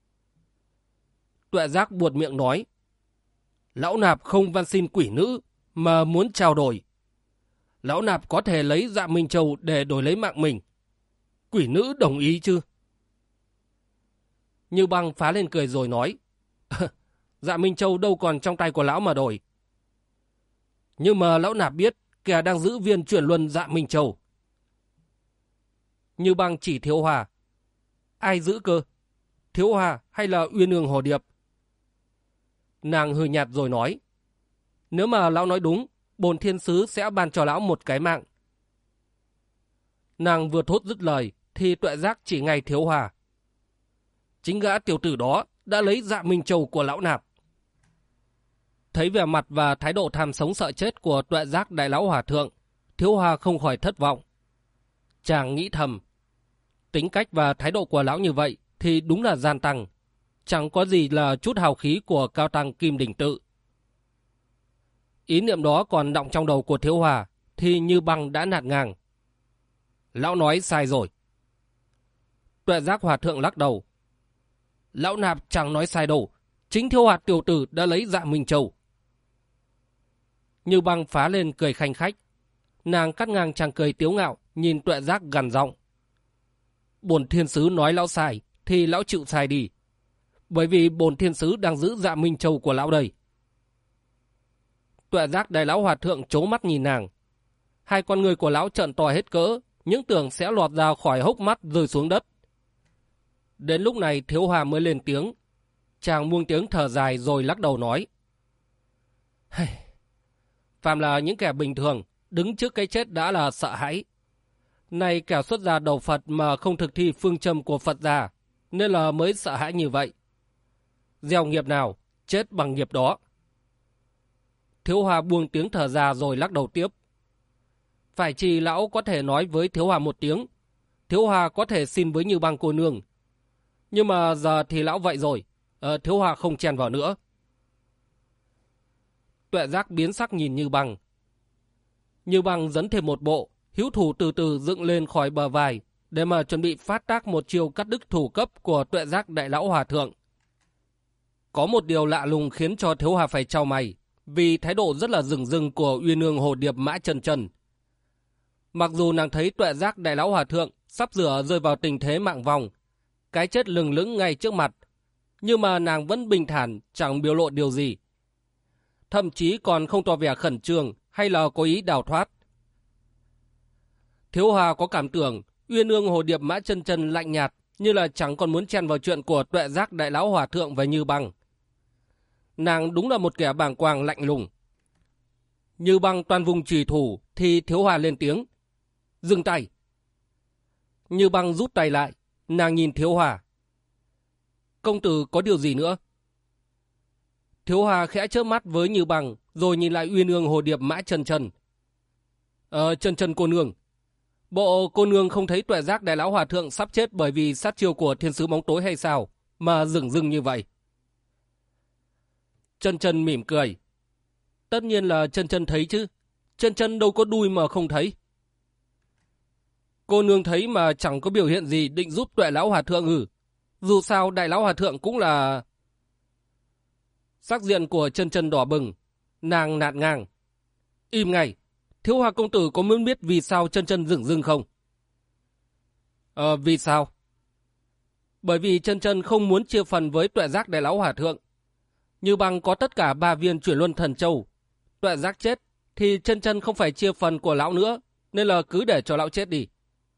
Tuệ Giác buột miệng nói: lão nạp không van xin quỷ nữ, mà muốn trao đổi. Lão nạp có thể lấy Dạ Minh Châu để đổi lấy mạng mình. Quỷ nữ đồng ý chứ? Như Băng phá lên cười rồi nói: Dạ Minh Châu đâu còn trong tay của lão mà đổi. Nhưng mà lão nạp biết kẻ đang giữ viên chuyển luân Dạ Minh Châu. Như Băng chỉ Thiếu Hòa: ai giữ cơ? Thiếu Hòa hay là Uyên Ương Hồ Điệp? Nàng hừ nhạt rồi nói: nếu mà lão nói đúng, bổn thiên sứ sẽ ban cho lão một cái mạng. Nàng vừa thốt dứt lời thì Tuệ Giác chỉ ngay Thiếu Hòa: chính gã tiểu tử đó đã lấy Dạ Minh Châu của lão nạp. Thấy vẻ mặt và thái độ tham sống sợ chết của Tuệ Giác đại lão hòa thượng, Thiếu Hòa không khỏi thất vọng. Chàng nghĩ thầm: tính cách và thái độ của lão như vậy thì đúng là gian tăng, chẳng có gì là chút hào khí của cao tăng Kim Đình Tự. Ý niệm đó còn đọng trong đầu của Thiếu Hòa thì Như Băng đã nạt ngang: lão nói sai rồi. Tuệ Giác hòa thượng lắc đầu: lão nạp chẳng nói sai đâu, chính Thiếu Hòa tiểu tử đã lấy Dạ Minh Châu. Như Băng phá lên cười khanh khách. Nàng cắt ngang chàng cười tiếu ngạo, nhìn Tuệ Giác gằn giọng: bổn thiên sứ nói lão sai thì lão chịu sai đi, bởi vì bổn thiên sứ đang giữ Dạ Minh Châu của lão đây. Tuệ Giác đại lão hòa thượng trố mắt nhìn nàng. Hai con người của lão trợn to hết cỡ, những tưởng sẽ lọt ra khỏi hốc mắt rơi xuống đất. Đến lúc này Thiếu Hòa mới lên tiếng. Chàng buông tiếng thở dài rồi lắc đầu nói: phàm là những kẻ bình thường, đứng trước cái chết đã là sợ hãi. Nay kẻ xuất gia đầu Phật mà không thực thi phương châm của Phật gia, nên là mới sợ hãi như vậy. Gieo nghiệp nào, chết bằng nghiệp đó. Thiếu Hòa buông tiếng thở ra rồi lắc đầu tiếp: phải chỉ lão có thể nói với Thiếu Hòa một tiếng, Thiếu Hòa có thể xin với Như Băng cô nương. Nhưng mà giờ thì lão vậy rồi, Thiếu Hòa không chen vào nữa. Tuệ Giác biến sắc nhìn Như Băng. Như Băng dấn thêm một bộ, hữu thủ từ từ dựng lên khỏi bờ vai để mà chuẩn bị phát tác một chiêu cắt đứt thủ cấp của Tuệ Giác đại lão hòa thượng. Có một điều lạ lùng khiến cho Thiếu Hòa phải chau mày, vì thái độ rất là rừng rưng của Uyên Ương Hồ Điệp Mã Chân Chân. Mặc dù nàng thấy Tuệ Giác đại lão hòa thượng sắp sửa rơi vào tình thế mạng vong, cái chết lừng lững ngay trước mặt, nhưng mà nàng vẫn bình thản, chẳng biểu lộ điều gì. Thậm chí còn không tỏ vẻ khẩn trương hay là có ý đào thoát. Thiếu Hòa có cảm tưởng Uyên Ương Hồ Điệp Mã Chân Chân lạnh nhạt, như là chẳng còn muốn chen vào chuyện của Tuệ Giác đại lão hòa thượng và Như Băng. Nàng đúng là một kẻ bàng quang lạnh lùng. Như Băng toàn vùng chùy thủ thì Thiếu Hòa lên tiếng. Dừng tay. Như Băng rút tay lại. Nàng nhìn Thiếu Hòa. Công tử có điều gì nữa? Thiếu Hòa khẽ chớp mắt với Như Băng, rồi nhìn lại Uyên Ương Hồ Điệp Mã Chân Chân. Chân Chân cô nương. Bộ cô nương không thấy Tuệ Giác Đại Lão Hòa Thượng sắp chết bởi vì sát chiêu của thiên sứ bóng tối hay sao, mà dửng dưng như vậy? Chân Chân mỉm cười. Tất nhiên là Chân Chân thấy chứ. Chân Chân đâu có đuôi mà không thấy. Cô nương thấy mà chẳng có biểu hiện gì định giúp Tuệ Lão Hòa Thượng ư? Dù sao Đại Lão Hòa Thượng cũng là... Sắc diện của Chân Chân đỏ bừng. Nàng nạt ngang. Im ngay. Thiếu Hòa công tử có muốn biết vì sao Chân Chân dửng dưng không? Vì sao? Bởi vì Chân Chân không muốn chia phần với Tuệ Giác Đại Lão Hòa Thượng. Như Băng có tất cả 3 viên chuyển luân thần châu. Tuệ Giác chết thì Chân Chân không phải chia phần của lão nữa, nên là cứ để cho lão chết đi.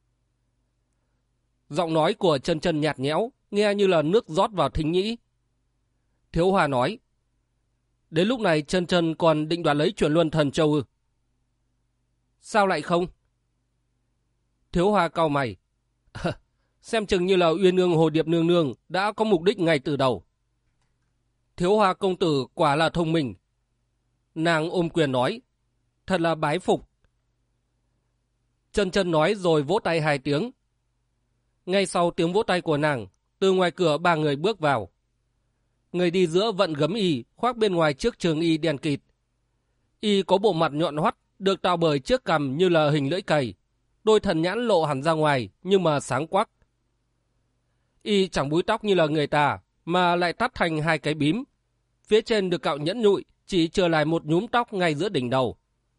Giọng nói của Chân Chân nhạt nhẽo, nghe như là nước rót vào thính nhĩ. Thiếu Hòa nói. Đến lúc này Chân Chân còn định đoạt lấy chuyển luân thần châu ư? Sao lại không? Thiếu Hòa cau mày. Xem chừng như là Uyên Ương Hồ Điệp nương nương đã có mục đích ngay từ đầu. Thiếu Hòa công tử quả là thông minh. Nàng ôm quyền nói. Thật là bái phục. Chân Chân nói rồi vỗ tay 2 tiếng. Ngay sau tiếng vỗ tay của nàng, từ ngoài cửa 3 người bước vào. Người đi giữa vận gấm y, khoác bên ngoài chiếc trường y đen kịt. Y có bộ mặt nhọn hoắt, được tạo bởi chiếc cằm như là hình lưỡi cày. Đôi thần nhãn lộ hẳn ra ngoài, nhưng mà sáng quắc. Y chẳng búi tóc như là người ta, mà lại tắt thành 2 cái bím. Phía trên được cạo nhẫn nhụi, chỉ trở lại một nhúm tóc ngay giữa đỉnh đầu.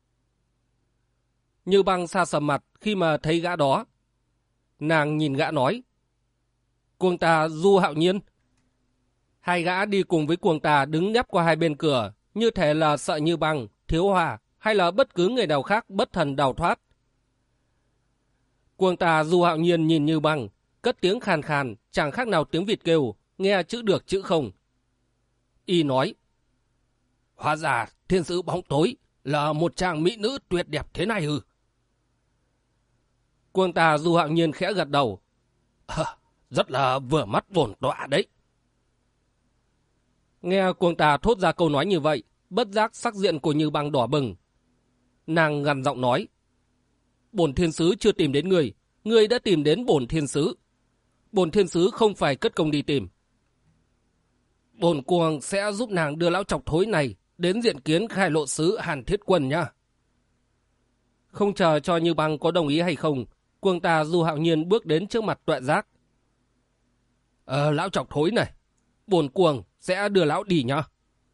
Như Băng sa sầm mặt khi mà thấy gã đó. Nàng nhìn gã nói. Cuồng Tà Du Hạo Nhiên. 2 gã đi cùng với Cuồng Tà đứng nép qua 2 bên cửa, như thể là sợ Như Băng, Thiếu Hòa hay là bất cứ người nào khác bất thần đào thoát. Cuồng Tà Du Hạo Nhiên nhìn Như Băng, cất tiếng khàn khàn, chẳng khác nào tiếng vịt kêu, nghe chữ được chữ không. Y nói. Hóa ra thiên sứ bóng tối là một chàng mỹ nữ tuyệt đẹp thế này ư? Cuồng Tà Du Hạo Nhiên khẽ gật đầu. Rất là vừa mắt bổn tọa đấy. Nghe Cuồng Tà thốt ra câu nói như vậy, bất giác sắc diện của Như Băng đỏ bừng. Nàng gằn giọng nói. Bổn thiên sứ chưa tìm đến người, người đã tìm đến bổn thiên sứ. Bổn thiên sứ không phải cất công đi tìm. Bổn cuồng sẽ giúp nàng đưa lão chọc thối này đến diện kiến khai lộ sứ Hàn Thiết Quân nha. Không chờ cho Như Băng có đồng ý hay không, Cuồng Tà Du Hạo Nhiên bước đến trước mặt Tuệ Giác. Lão chọc thối này, bổn cuồng sẽ đưa lão đi nhá.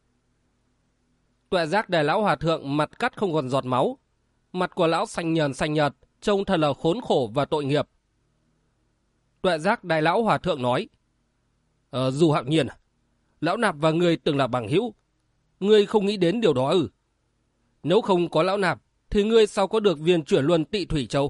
Tuệ Giác Đại Lão Hòa Thượng mặt cắt không còn giọt máu. Mặt của lão xanh nhợt, trông thật là khốn khổ và tội nghiệp. Tuệ Giác Đại Lão Hòa Thượng nói. Du Hạo Nhiên, lão nạp và ngươi từng là bằng hữu. Ngươi không nghĩ đến điều đó ư? Nếu không có lão nạp, thì ngươi sao có được viên chuyển luân Tị Thủy Châu?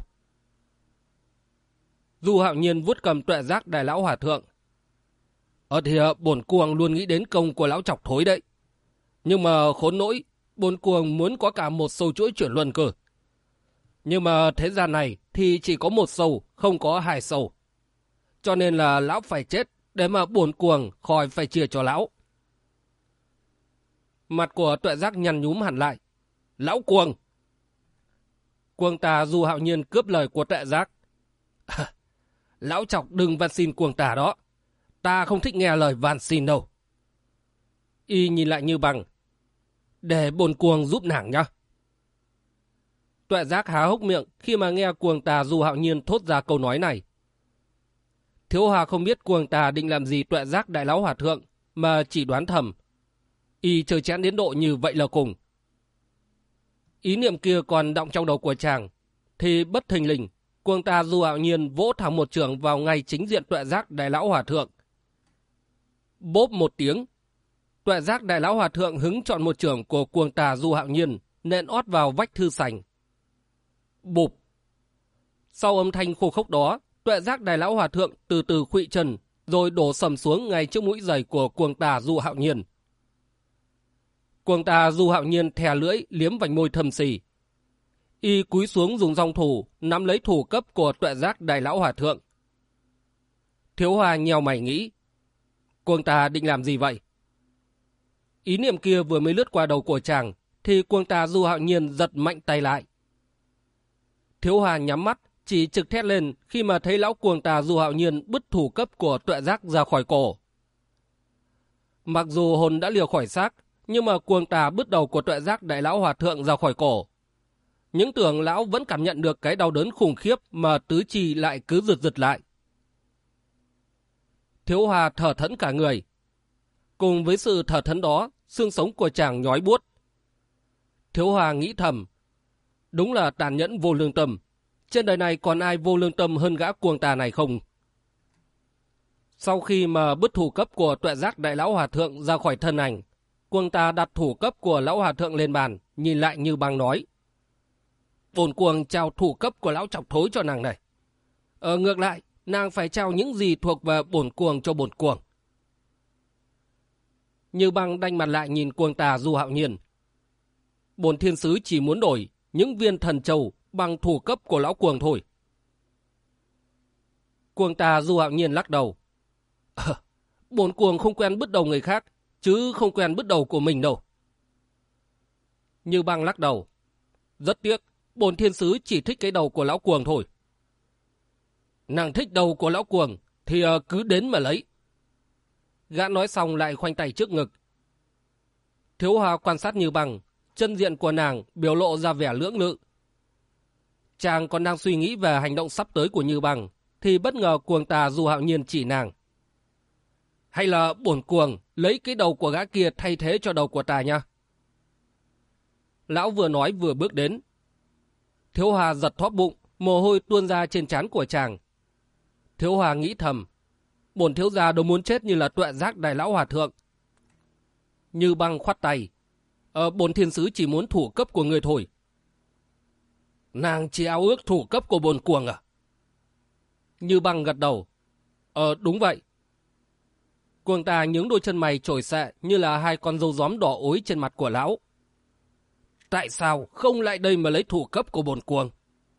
Du Hạo Nhiên vuốt cầm Tuệ Giác Đại Lão Hòa Thượng. Thì bổn cuồng luôn nghĩ đến công của lão chọc thối đấy. Nhưng mà khốn nỗi, bổn cuồng muốn có cả một sâu chuỗi chuyển luân cơ. Nhưng mà thế gian này thì chỉ có 1 sâu, không có 2 sâu. Cho nên là lão phải chết để mà bổn cuồng khỏi phải chia cho lão. Mặt của Tuệ Giác nhăn nhúm hẳn lại. Lão cuồng! Cuồng Tà Du Hạo Nhiên cướp lời của Tuệ Giác. Lão chọc đừng van xin Cuồng Tà đó. Ta không thích nghe lời van xin đâu. Y nhìn lại Như Băng. Để bổn cuồng giúp nàng nhá. Tuệ Giác há hốc miệng khi mà nghe Cuồng Tà Du Hạo Nhiên thốt ra câu nói này. Thiếu Hòa không biết Cuồng Tà định làm gì Tuệ Giác Đại Lão Hòa Thượng, mà chỉ đoán thầm. Y chơi chẽn đến độ như vậy là cùng. Ý niệm kia còn đọng trong đầu của chàng, thì bất thình lình, Cuồng Tà Du Hạo Nhiên vỗ thẳng một chưởng vào ngay chính diện Tuệ Giác Đại Lão Hòa Thượng. Bốp một tiếng, Tuệ Giác Đại Lão Hòa Thượng hứng chọn một chưởng của Cuồng Tà Du Hạo Nhiên, nện ót vào vách thư sành. Bụp! Sau âm thanh khô khốc đó, Tuệ Giác Đại Lão Hòa Thượng từ từ khuỵu chân, rồi đổ sầm xuống ngay trước mũi giày của Cuồng Tà Du Hạo Nhiên. Cuồng tà Du Hạo Nhiên thè lưỡi liếm vành môi thâm xì. Y cúi xuống dùng dòng thủ nắm lấy thủ cấp của Tuệ Giác Đại Lão Hòa Thượng. Thiếu Hoa nheo mày nghĩ, cuồng tà định làm gì vậy? Ý niệm kia vừa mới lướt qua đầu của chàng thì cuồng tà Du Hạo Nhiên giật mạnh tay lại. Thiếu Hoa nhắm mắt, chỉ trực thét lên khi mà thấy lão cuồng tà Du Hạo Nhiên bứt thủ cấp của Tuệ Giác ra khỏi cổ. Mặc dù hồn đã lìa khỏi xác, nhưng mà cuồng tà bứt đầu của Tuệ Giác Đại Lão Hòa Thượng ra khỏi cổ. Những tưởng lão vẫn cảm nhận được cái đau đớn khủng khiếp mà tứ chi lại cứ giật giật lại. Thiếu Hoa thở thẫn cả người. Cùng với sự thở thẫn đó, xương sống của chàng nhói buốt. Thiếu Hoa nghĩ thầm, đúng là tàn nhẫn vô lương tâm. Trên đời này còn ai vô lương tâm hơn gã cuồng tà này không? Sau khi mà bứt thủ cấp của Tuệ Giác Đại Lão Hòa Thượng ra khỏi thân ảnh, cuồng tà đặt thủ cấp của Lão Hòa Thượng lên bàn, nhìn lại Như Băng nói, bổn cuồng trao thủ cấp của lão chọc thối cho nàng này. Ngược lại, nàng phải trao những gì thuộc về bổn cuồng cho bổn cuồng. Như Băng đanh mặt lại nhìn cuồng tà Du Hạo Nhiên. Bổn thiên sứ chỉ muốn đổi những viên thần châu bằng thủ cấp của lão cuồng thôi. Cuồng tà Du Hạo Nhiên lắc đầu. Bổn cuồng không quen bứt đầu người khác, chứ không quen bứt đầu của mình đâu. Như Băng lắc đầu. Rất tiếc, bổn thiên sứ chỉ thích cái đầu của lão cuồng thôi. Nàng thích đầu của lão cuồng thì cứ đến mà lấy. Gã nói xong lại khoanh tay trước ngực. Thiếu Hoa quan sát Như Băng, chân diện của nàng biểu lộ ra vẻ lưỡng lự. Chàng còn đang suy nghĩ về hành động sắp tới của Như Băng, thì bất ngờ cuồng tà Du Hạo Nhiên chỉ nàng. Hay là bổn cuồng lấy cái đầu của gã kia thay thế cho đầu của ta nha. Lão vừa nói vừa bước đến. Thiếu Hoa giật thóp bụng, mồ hôi tuôn ra trên trán của chàng. Thiếu Hoa nghĩ thầm, bổn thiếu gia đâu muốn chết như là Tuệ Giác Đại Lão Hòa Thượng. Như Băng khoát tay. Bổn thiên sứ chỉ muốn thủ cấp của người thôi. Nàng chỉ ao ước thủ cấp của bổn cuồng à? Như Băng gật đầu. Đúng vậy. Cuồng tà nhướng đôi chân mày trồi xệ như là hai con râu gióm đỏ ối trên mặt của lão. Tại sao không lại đây mà lấy thủ cấp của bổn cuồng?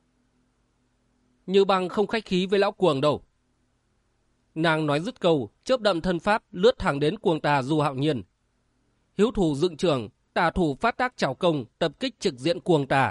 Như Băng không khách khí với lão cuồng đâu. Nàng nói dứt câu, chớp đậm thân pháp lướt thẳng đến cuồng tà Du Hạo Nhiên. Hiếu thủ dựng trường, tà thủ phát tác trảo công, tập kích trực diện cuồng tà.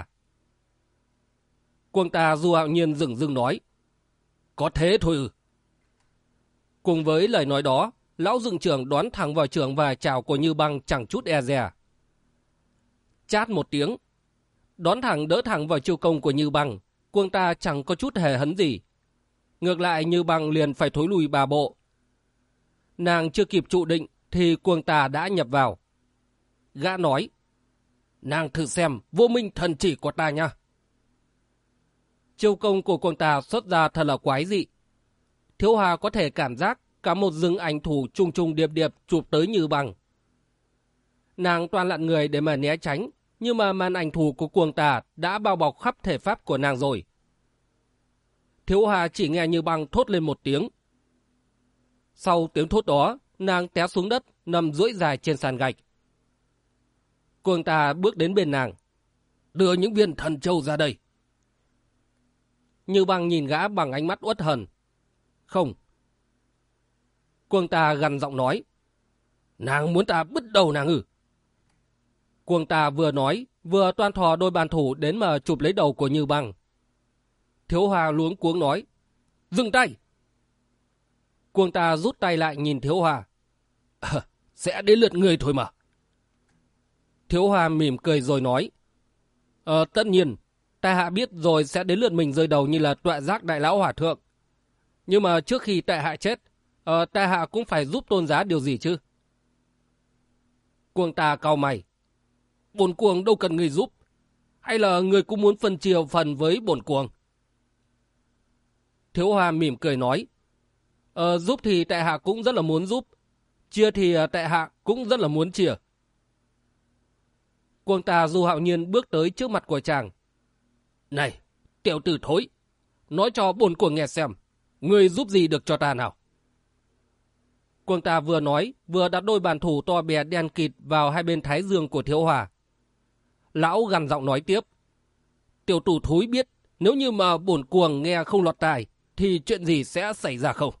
Cuồng tà Du Hạo Nhiên dửng dưng nói, có thế thôi ư? Cùng với lời nói đó, lão dựng trường đón thẳng vào trường và chào của Như Băng chẳng chút e dè. Chát một tiếng, đón thẳng đỡ thẳng vào chiêu công của Như Băng, cuồng tà chẳng có chút hề hấn gì. Ngược lại Như Băng liền phải thối lùi 3 bộ. Nàng chưa kịp trụ định thì cuồng tà đã nhập vào. Gã nói, nàng thử xem vô minh thần chỉ của ta nha. Chiêu công của cuồng tà xuất ra thật là quái dị. Thiếu Hoa có thể cảm giác cả một rừng ảnh thủ trùng trùng điệp điệp chụp tới Như Băng. Nàng toan lặn người để mà né tránh, nhưng mà màn ảnh thủ của cuồng tà đã bao bọc khắp thể pháp của nàng rồi. Thiếu Hoa chỉ nghe Như Băng thốt lên một tiếng. Sau tiếng thốt đó, nàng té xuống đất, nằm duỗi dài trên sàn gạch. Cuồng tà bước đến bên nàng. Đưa những viên thần châu ra đây. Như Băng nhìn gã bằng ánh mắt uất hờn. Không. Cuồng tà gằn giọng nói. Nàng muốn ta bứt đầu nàng ư? Cuồng tà vừa nói, vừa toan thò đôi bàn thủ đến mà chụp lấy đầu của Như Băng. Thiếu Hoa luống cuống nói. Dừng tay! Cuồng tà rút tay lại nhìn Thiếu Hoa. Sẽ đến lượt người thôi mà. Thiếu Hoa mỉm cười rồi nói. Tất nhiên, tại hạ biết rồi sẽ đến lượt mình rơi đầu như là Tuệ Giác Đại Lão Hòa Thượng. Nhưng mà trước khi tại hạ chết, tại hạ cũng phải giúp tôn giá điều gì chứ? Cuồng tà cau mày. Bổn cuồng đâu cần người giúp. Hay là người cũng muốn phân chia phần với bổn cuồng? Thiếu Hoa mỉm cười nói. Giúp thì tại hạ cũng rất là muốn giúp. Chia thì tại hạ cũng rất là muốn chia. Cuồng tà Du Hạo Nhiên bước tới trước mặt của chàng. Này, tiểu tử thối, nói cho bổn cuồng nghe xem, ngươi giúp gì được cho ta nào? Cuồng Tà vừa nói vừa đặt đôi bàn thủ to bè đen kịt vào hai bên thái dương của Thiếu Hòa. Lão gằn giọng nói tiếp. Tiểu tử thối biết nếu như mà bổn cuồng nghe không lọt tai thì chuyện gì sẽ xảy ra không?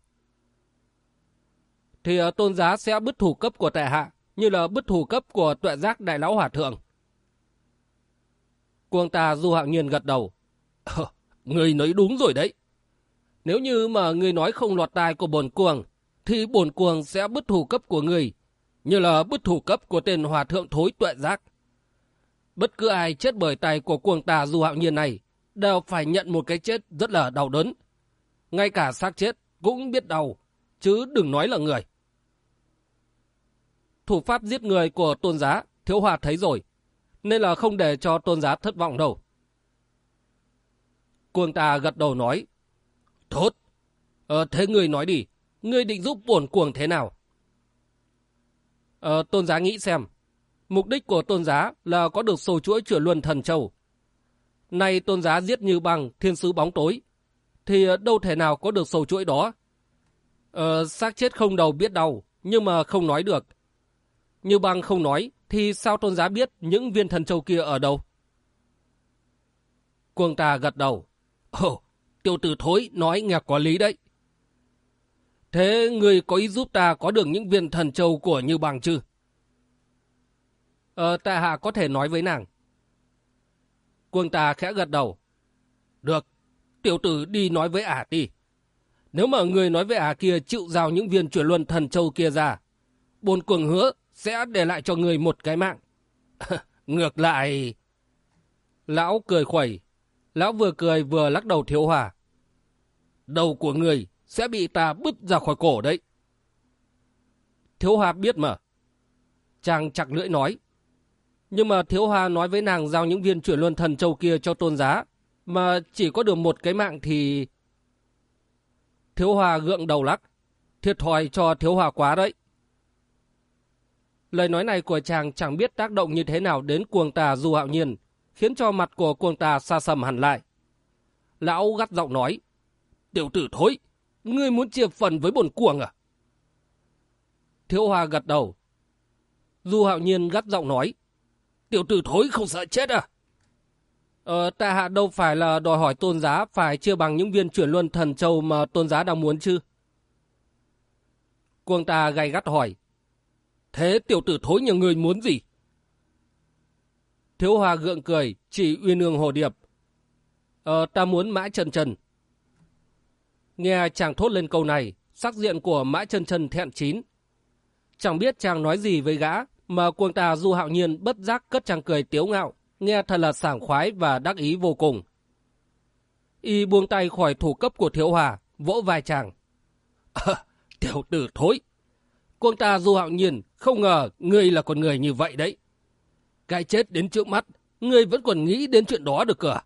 Thì tôn giá sẽ bứt thủ cấp của tại hạ như là bứt thủ cấp của Tuệ Giác Đại Lão Hòa Thượng. Cuồng Tà Du Hạo Nhiên gật đầu. Người nói đúng rồi đấy. Nếu như mà người nói không lọt tai của bổn cuồng thì bổn cuồng sẽ bứt thủ cấp của người như là bứt thủ cấp của tên Hòa Thượng thối Tuệ Giác. Bất cứ ai chết bởi tay của Cuồng Tà Du Hạo Nhiên này đều phải nhận một cái chết rất là đau đớn. Ngay cả xác chết cũng biết đau, chứ đừng nói là người. Thủ pháp giết người của tôn giá Thiếu Hòa thấy rồi, nên là không để cho tôn giá thất vọng đâu. Cuồng Tà gật đầu nói. Tốt, thế ngươi nói đi, ngươi định giúp bổn cuồng thế nào? Tôn giá nghĩ xem. Mục đích của tôn giá là có được sâu chuỗi chuyển luân thần châu. Nay tôn giá giết Như Băng, thiên sứ bóng tối, thì đâu thể nào có được sâu chuỗi đó. Xác chết không đầu biết đau, nhưng mà không nói được. Như Băng không nói, thì sao tôn giá biết những viên thần châu kia ở đâu? Cuồng Tà gật đầu. Tiểu tử thối nói nghe có lý đấy. Thế người có ý giúp ta có được những viên thần châu của Như Băng chứ? Tại hạ có thể nói với nàng. Cuồng Tà khẽ gật đầu. Được, tiểu tử đi nói với ả đi. Nếu mà người nói với ả kia chịu giao những viên chuyển luân thần châu kia ra, bổn cuồng hứa sẽ để lại cho người một cái mạng. Ngược lại... Lão cười khuẩy. Lão vừa cười vừa lắc đầu Thiếu Hòa. Đầu của người sẽ bị ta bứt ra khỏi cổ đấy. Thiếu Hòa biết mà. Chàng chặt lưỡi nói. Nhưng mà Thiếu Hòa nói với nàng giao những viên chuyển luân thần châu kia cho tôn giá, mà chỉ có được một cái mạng thì... Thiếu Hòa gượng đầu lắc. Thiệt thòi cho Thiếu Hòa quá đấy. Lời nói này của chàng chẳng biết tác động như thế nào đến Cuồng Tà Du Hạo Nhiên, khiến cho mặt của Cuồng Tà xa sầm hẳn lại. Lão gắt giọng nói. Tiểu tử thối, ngươi muốn chia phần với bổn cuồng à? Thiếu Hòa gật đầu. Du Hạo Nhiên gắt giọng nói. Tiểu tử thối không sợ chết à? Tại hạ đâu phải là đòi hỏi tôn giá phải chia bằng những viên chuyển luân thần châu mà tôn giá đang muốn chứ? Cuồng Tà gay gắt hỏi. Thế tiểu tử thối nhà người muốn gì? Thiếu Hòa gượng cười, chỉ Uyên Ương Hồ Điệp. Ta muốn Mã Chân Chân. Nghe chàng thốt lên câu này, sắc diện của Mã Chân Chân thẹn chín. Chẳng biết chàng nói gì với gã, mà Cuồng Tà Du Hạo Nhiên bất giác cất chàng cười tiếu ngạo, nghe thật là sảng khoái và đắc ý vô cùng. Y buông tay khỏi thủ cấp của Thiếu Hòa, vỗ vai chàng. Tiểu tử thối! Cuồng Tà Du Hạo Nhiên, không ngờ ngươi là con người như vậy đấy. Cái chết đến trước mắt, ngươi vẫn còn nghĩ đến chuyện đó được cơ à?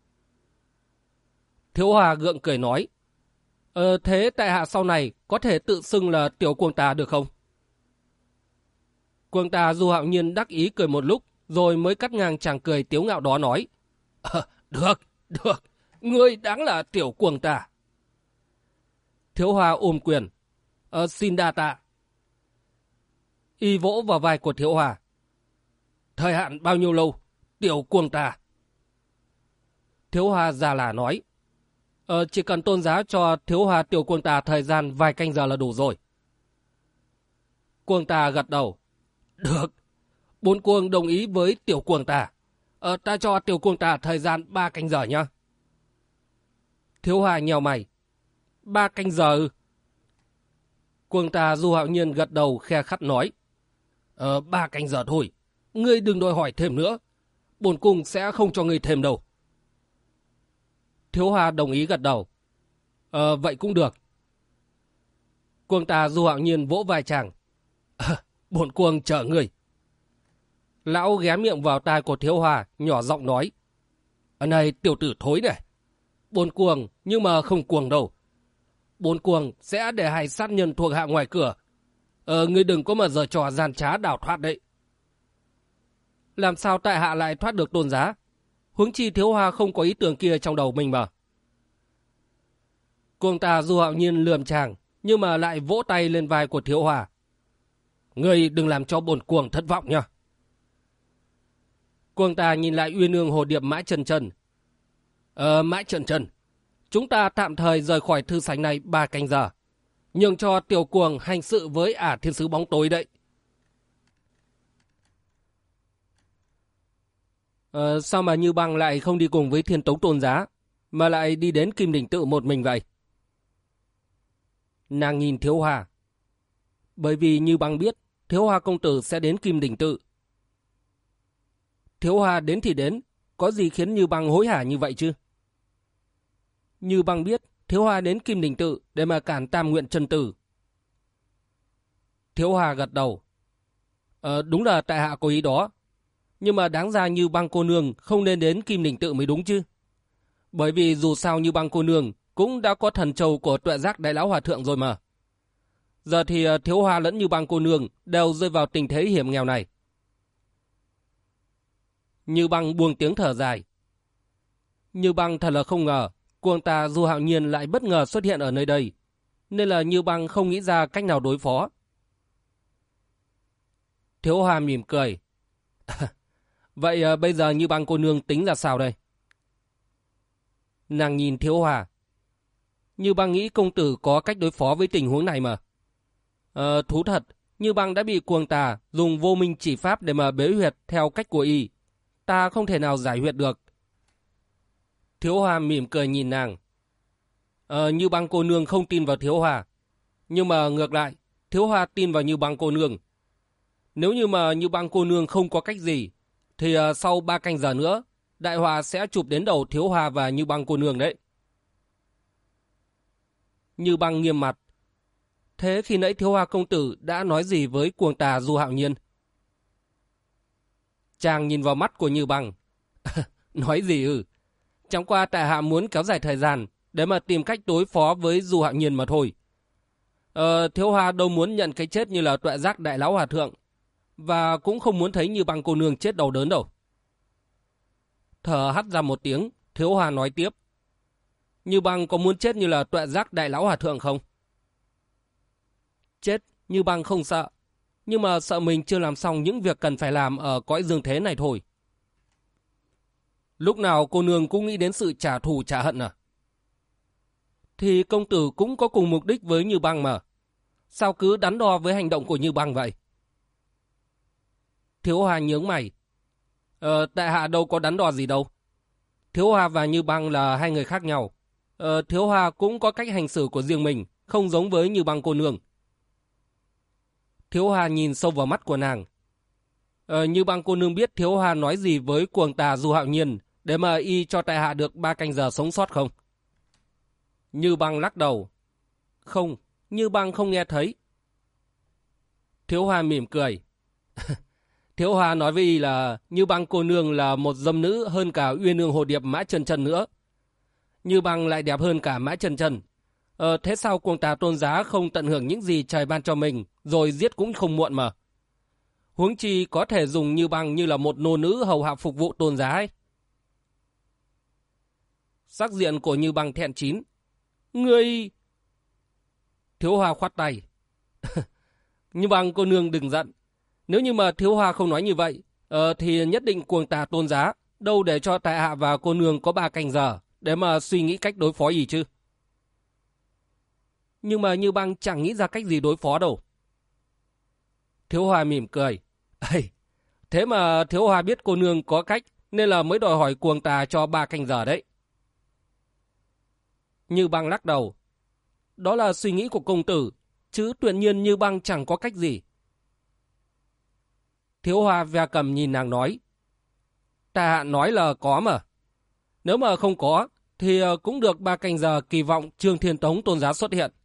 Thiếu Hòa gượng cười nói. Thế tại hạ sau này có thể tự xưng là Tiểu Cuồng Tà được không? Cuồng Tà Du Hạo Nhiên đắc ý cười một lúc, rồi mới cắt ngang chàng cười tiếu ngạo đó nói. Được, ngươi đáng là Tiểu Cuồng Tà. Thiếu Hòa ôm quyền. Xin đa tạ. Y vỗ vào vai của Thiếu Hòa. Thời hạn bao nhiêu lâu, Tiểu Cuồng Tà? Thiếu Hòa già là nói. Chỉ cần tôn giá cho Thiếu Hòa Tiểu Cuồng Tà thời gian vài canh giờ là đủ rồi. Cuồng Tà gật đầu. Được, bổn cuồng đồng ý với Tiểu Cuồng Tà. Ta cho Tiểu Cuồng Tà thời gian 3 canh giờ nhá. Thiếu Hòa nhèo mày. 3 canh giờ ư? Cuồng Tà Du Hạo Nhiên gật đầu khe khắt nói. 3 canh giờ thôi, ngươi đừng đòi hỏi thêm nữa. Bổn cung sẽ không cho ngươi thêm đâu. Thiếu Hòa đồng ý gật đầu. Vậy cũng được. Cuồng Tà Du Hạo Nhiên vỗ vai chàng. Bổn cuồng chờ ngươi. Lão ghé miệng vào tai của Thiếu Hòa, nhỏ giọng nói. Này tiểu tử thối này. Bổn cuồng nhưng mà không cuồng đâu. Bổn cuồng sẽ để hai sát nhân thuộc hạ ngoài cửa. Ngươi đừng có mà giở trò gian trá đào thoát đấy. Làm sao tại hạ lại thoát được tôn giá? Huống chi Thiếu Hòa không có ý tưởng kia trong đầu mình mà. Cuồng Tà Du Hạo Nhiên lườm chàng, nhưng mà lại vỗ tay lên vai của Thiếu Hòa. Ngươi đừng làm cho bổn cuồng thất vọng nha. Cuồng ta nhìn lại Uyên Ương Hồ Điệp Mã Trần Trần. Mã Trần Trần, chúng ta tạm thời rời khỏi thư sảnh này 3 canh giờ, nhường cho tiểu cuồng hành sự với ả thiên sứ bóng tối đấy. Sao mà Như Băng lại không đi cùng với Thiên Tống Tôn Giá, mà lại đi đến Kim Đình Tự một mình vậy? Nàng nhìn Thiếu Hòa. Bởi vì Như Băng biết Thiếu Hòa công tử sẽ đến Kim Đình Tự. Thiếu Hòa đến thì đến, có gì khiến Như Băng hối hả như vậy chứ? Như Băng biết Thiếu Hòa đến Kim Đình Tự để mà cản Tam Nguyện Chân Tử. Thiếu Hòa gật đầu. Đúng là tại hạ có ý đó. Nhưng mà đáng ra Như Băng cô nương không nên đến Kim Đình Tự mới đúng chứ. Bởi vì dù sao Như Băng cô nương cũng đã có thần châu của Tuệ Giác Đại Lão Hòa Thượng rồi mà. Giờ thì Thiếu Hòa lẫn Như Băng cô nương đều rơi vào tình thế hiểm nghèo này. Như Băng buông tiếng thở dài. Như Băng thật là không ngờ cuồng tà Du Hạo Nhiên lại bất ngờ xuất hiện ở nơi đây, nên là Như Băng không nghĩ ra cách nào đối phó. Thiếu Hòa mỉm cười. Vậy bây giờ Như Băng cô nương tính là sao đây? Nàng nhìn Thiếu Hòa. Như Băng nghĩ công tử có cách đối phó với tình huống này mà. Thú thật, Như Băng đã bị cuồng tà dùng vô minh chỉ pháp để mà bế huyệt theo cách của y. Ta không thể nào giải huyệt được. Thiếu Hòa mỉm cười nhìn nàng. Như Băng cô nương không tin vào Thiếu Hòa. Nhưng mà ngược lại, Thiếu Hòa tin vào Như Băng cô nương. Nếu như mà Như Băng cô nương không có cách gì, thì sau 3 canh giờ nữa, đại họa sẽ chụp đến đầu Thiếu Hòa và Như Băng cô nương đấy. Như Băng nghiêm mặt. Thế khi nãy Thiếu Hòa công tử đã nói gì với cuồng tà Du Hạo Nhiên? Chàng nhìn vào mắt của Như Băng. Nói gì ư? Chẳng qua tại hạ muốn kéo dài thời gian để mà tìm cách đối phó với Du Hạo Nhiên mà thôi. Thiếu Hòa đâu muốn nhận cái chết như là Tuệ Giác Đại Lão Hòa Thượng, và cũng không muốn thấy Như Băng cô nương chết đau đớn đâu. Thở hắt ra một tiếng, Thiếu Hòa nói tiếp. Như Băng có muốn chết như là Tuệ Giác Đại Lão Hòa Thượng không? Chết, Như Băng không sợ. Nhưng mà sợ mình chưa làm xong những việc cần phải làm ở cõi dương thế này thôi. Lúc nào cô nương cũng nghĩ đến sự trả thù trả hận à? Thì công tử cũng có cùng mục đích với Như Băng mà. Sao cứ đắn đo với hành động của Như Băng vậy? Thiếu Hòa nhướng mày. Tại hạ đâu có đắn đo gì đâu. Thiếu Hòa và Như Băng là hai người khác nhau. Thiếu Hòa cũng có cách hành xử của riêng mình, không giống với Như Băng cô nương. Thiếu Hòa nhìn sâu vào mắt của nàng. Như Băng cô nương biết Thiếu Hòa nói gì với cuồng tà Du Hạo Nhiên để mà y cho tại hạ được 3 canh giờ sống sót không? Như Băng lắc đầu. Không, Như Băng không nghe thấy. Thiếu Hòa mỉm cười. Thiếu Hòa nói với y là Như Băng cô nương là một dâm nữ hơn cả Uyên Ương Hồ Điệp Mã Trần Trần nữa. Như Băng lại đẹp hơn cả Mã Trần Trần. Thế sao cuồng tà tôn giá không tận hưởng những gì trời ban cho mình, rồi giết cũng không muộn mà. Huống chi có thể dùng Như Băng như là một nô nữ hầu hạ phục vụ tôn giá ấy. Sắc diện của Như Băng thẹn chín. Ngươi... Thiếu Hòa khoát tay. Như Băng cô nương đừng giận. Nếu như mà Thiếu Hòa không nói như vậy, thì nhất định cuồng tà tôn giá đâu để cho tại hạ và cô nương có 3 canh giờ để mà suy nghĩ cách đối phó gì chứ. Nhưng mà Như Băng chẳng nghĩ ra cách gì đối phó đâu. Thiếu Hòa mỉm cười. Thế mà Thiếu Hòa biết cô nương có cách nên là mới đòi hỏi cuồng tà cho 3 canh giờ đấy. Như Băng lắc đầu. Đó là suy nghĩ của công tử, chứ tuyệt nhiên Như Băng chẳng có cách gì. Thiếu Hòa ve cầm nhìn nàng nói. Ta hạ nói là có mà. Nếu mà không có, thì cũng được 3 canh giờ kỳ vọng Trương Thiên Tống tôn giá xuất hiện.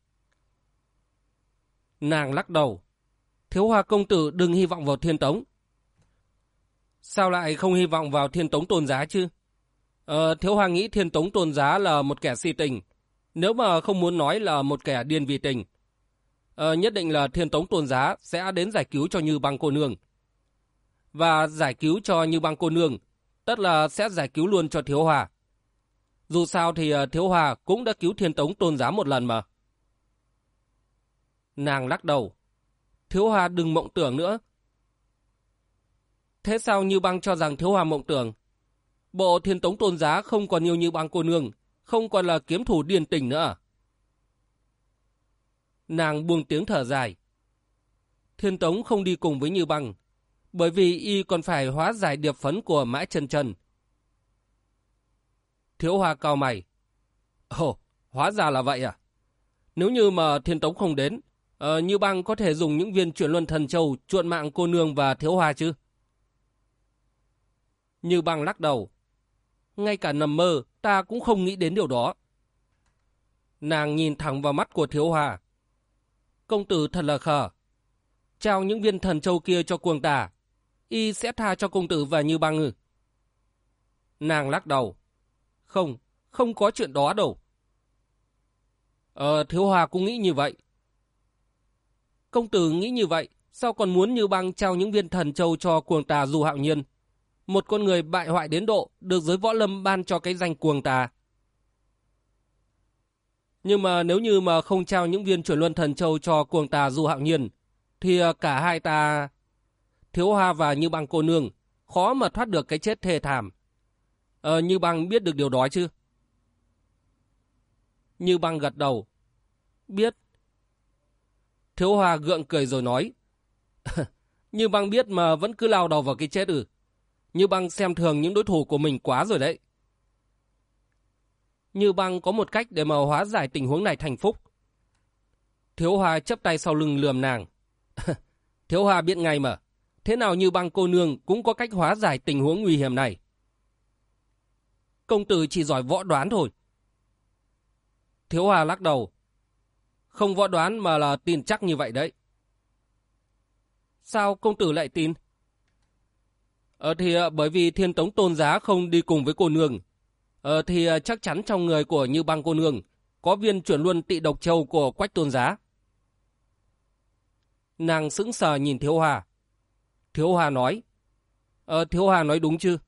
Nàng lắc đầu. Thiếu Hòa công tử đừng hy vọng vào Thiên Tống. Sao lại không hy vọng vào Thiên Tống tôn giá chứ? Thiếu Hòa nghĩ Thiên Tống tôn giá là một kẻ si tình, nếu mà không muốn nói là một kẻ điên vì tình. Nhất định là Thiên Tống tôn giá sẽ đến giải cứu cho Như Băng cô nương. Và giải cứu cho Như Băng cô nương, tất là sẽ giải cứu luôn cho Thiếu Hòa. Dù sao thì Thiếu Hòa cũng đã cứu Thiên Tống tôn giá một lần mà. Nàng lắc đầu. Thiếu Hòa đừng mộng tưởng nữa. Thế sao Như Băng cho rằng Thiếu Hòa mộng tưởng? Bộ Thiên Tống Tôn Giá không còn yêu Như Băng cô nương, không còn là kiếm thủ điên tình nữa. Nàng buông tiếng thở dài. Thiên Tống không đi cùng với Như Băng, bởi vì y còn phải hóa giải điệp phấn của Mã Chân Chân. Thiếu Hòa cau mày. Ồ, hóa ra là vậy à? Nếu như mà Thiên Tống không đến, Như Băng có thể dùng những viên chuyển luân thần châu chuộn mạng cô nương và Thiếu Hòa chứ? Như Băng lắc đầu. Ngay cả nằm mơ ta cũng không nghĩ đến điều đó. Nàng nhìn thẳng vào mắt của Thiếu Hòa. Công tử thật là khờ. Trao những viên thần châu kia cho cuồng tà, y sẽ tha cho công tử và Như Băng ư? Nàng lắc đầu. Không có chuyện đó đâu. Thiếu Hòa cũng nghĩ như vậy. Công tử nghĩ như vậy, sao còn muốn Như Băng trao những viên thần châu cho cuồng tà Du Hạo Nhiên, một con người bại hoại đến độ được giới võ lâm ban cho cái danh cuồng tà? Nhưng mà nếu như mà không trao những viên chuyển luân thần châu cho cuồng tà Du Hạo Nhiên, thì cả hai ta, Thiếu Hòa và Như Băng cô nương, khó mà thoát được cái chết thê thảm. Như Băng biết được điều đó chứ? Như Băng gật đầu. Biết. Thiếu Hòa gượng cười rồi nói. Như Băng biết mà vẫn cứ lao đầu vào cái chết ư? Như Băng xem thường những đối thủ của mình quá rồi đấy. Như Băng có một cách để mà hóa giải tình huống này thành phúc. Thiếu Hòa chắp tay sau lưng lườm nàng. Thiếu Hòa biết ngay mà. Thế nào Như Băng cô nương cũng có cách hóa giải tình huống nguy hiểm này. Công tử chỉ giỏi võ đoán thôi. Thiếu Hòa lắc đầu. Không võ đoán mà là tin chắc như vậy đấy. Sao công tử lại tin? Thì bởi vì Thiên Tống Tôn Giá không đi cùng với cô nương. Thì chắc chắn trong người của Như Băng cô nương có viên chuyển luân tị độc châu của Quách Tôn Giá. Nàng sững sờ nhìn Thiếu Hòa. Thiếu Hòa nói. Thiếu Hòa nói đúng chứ?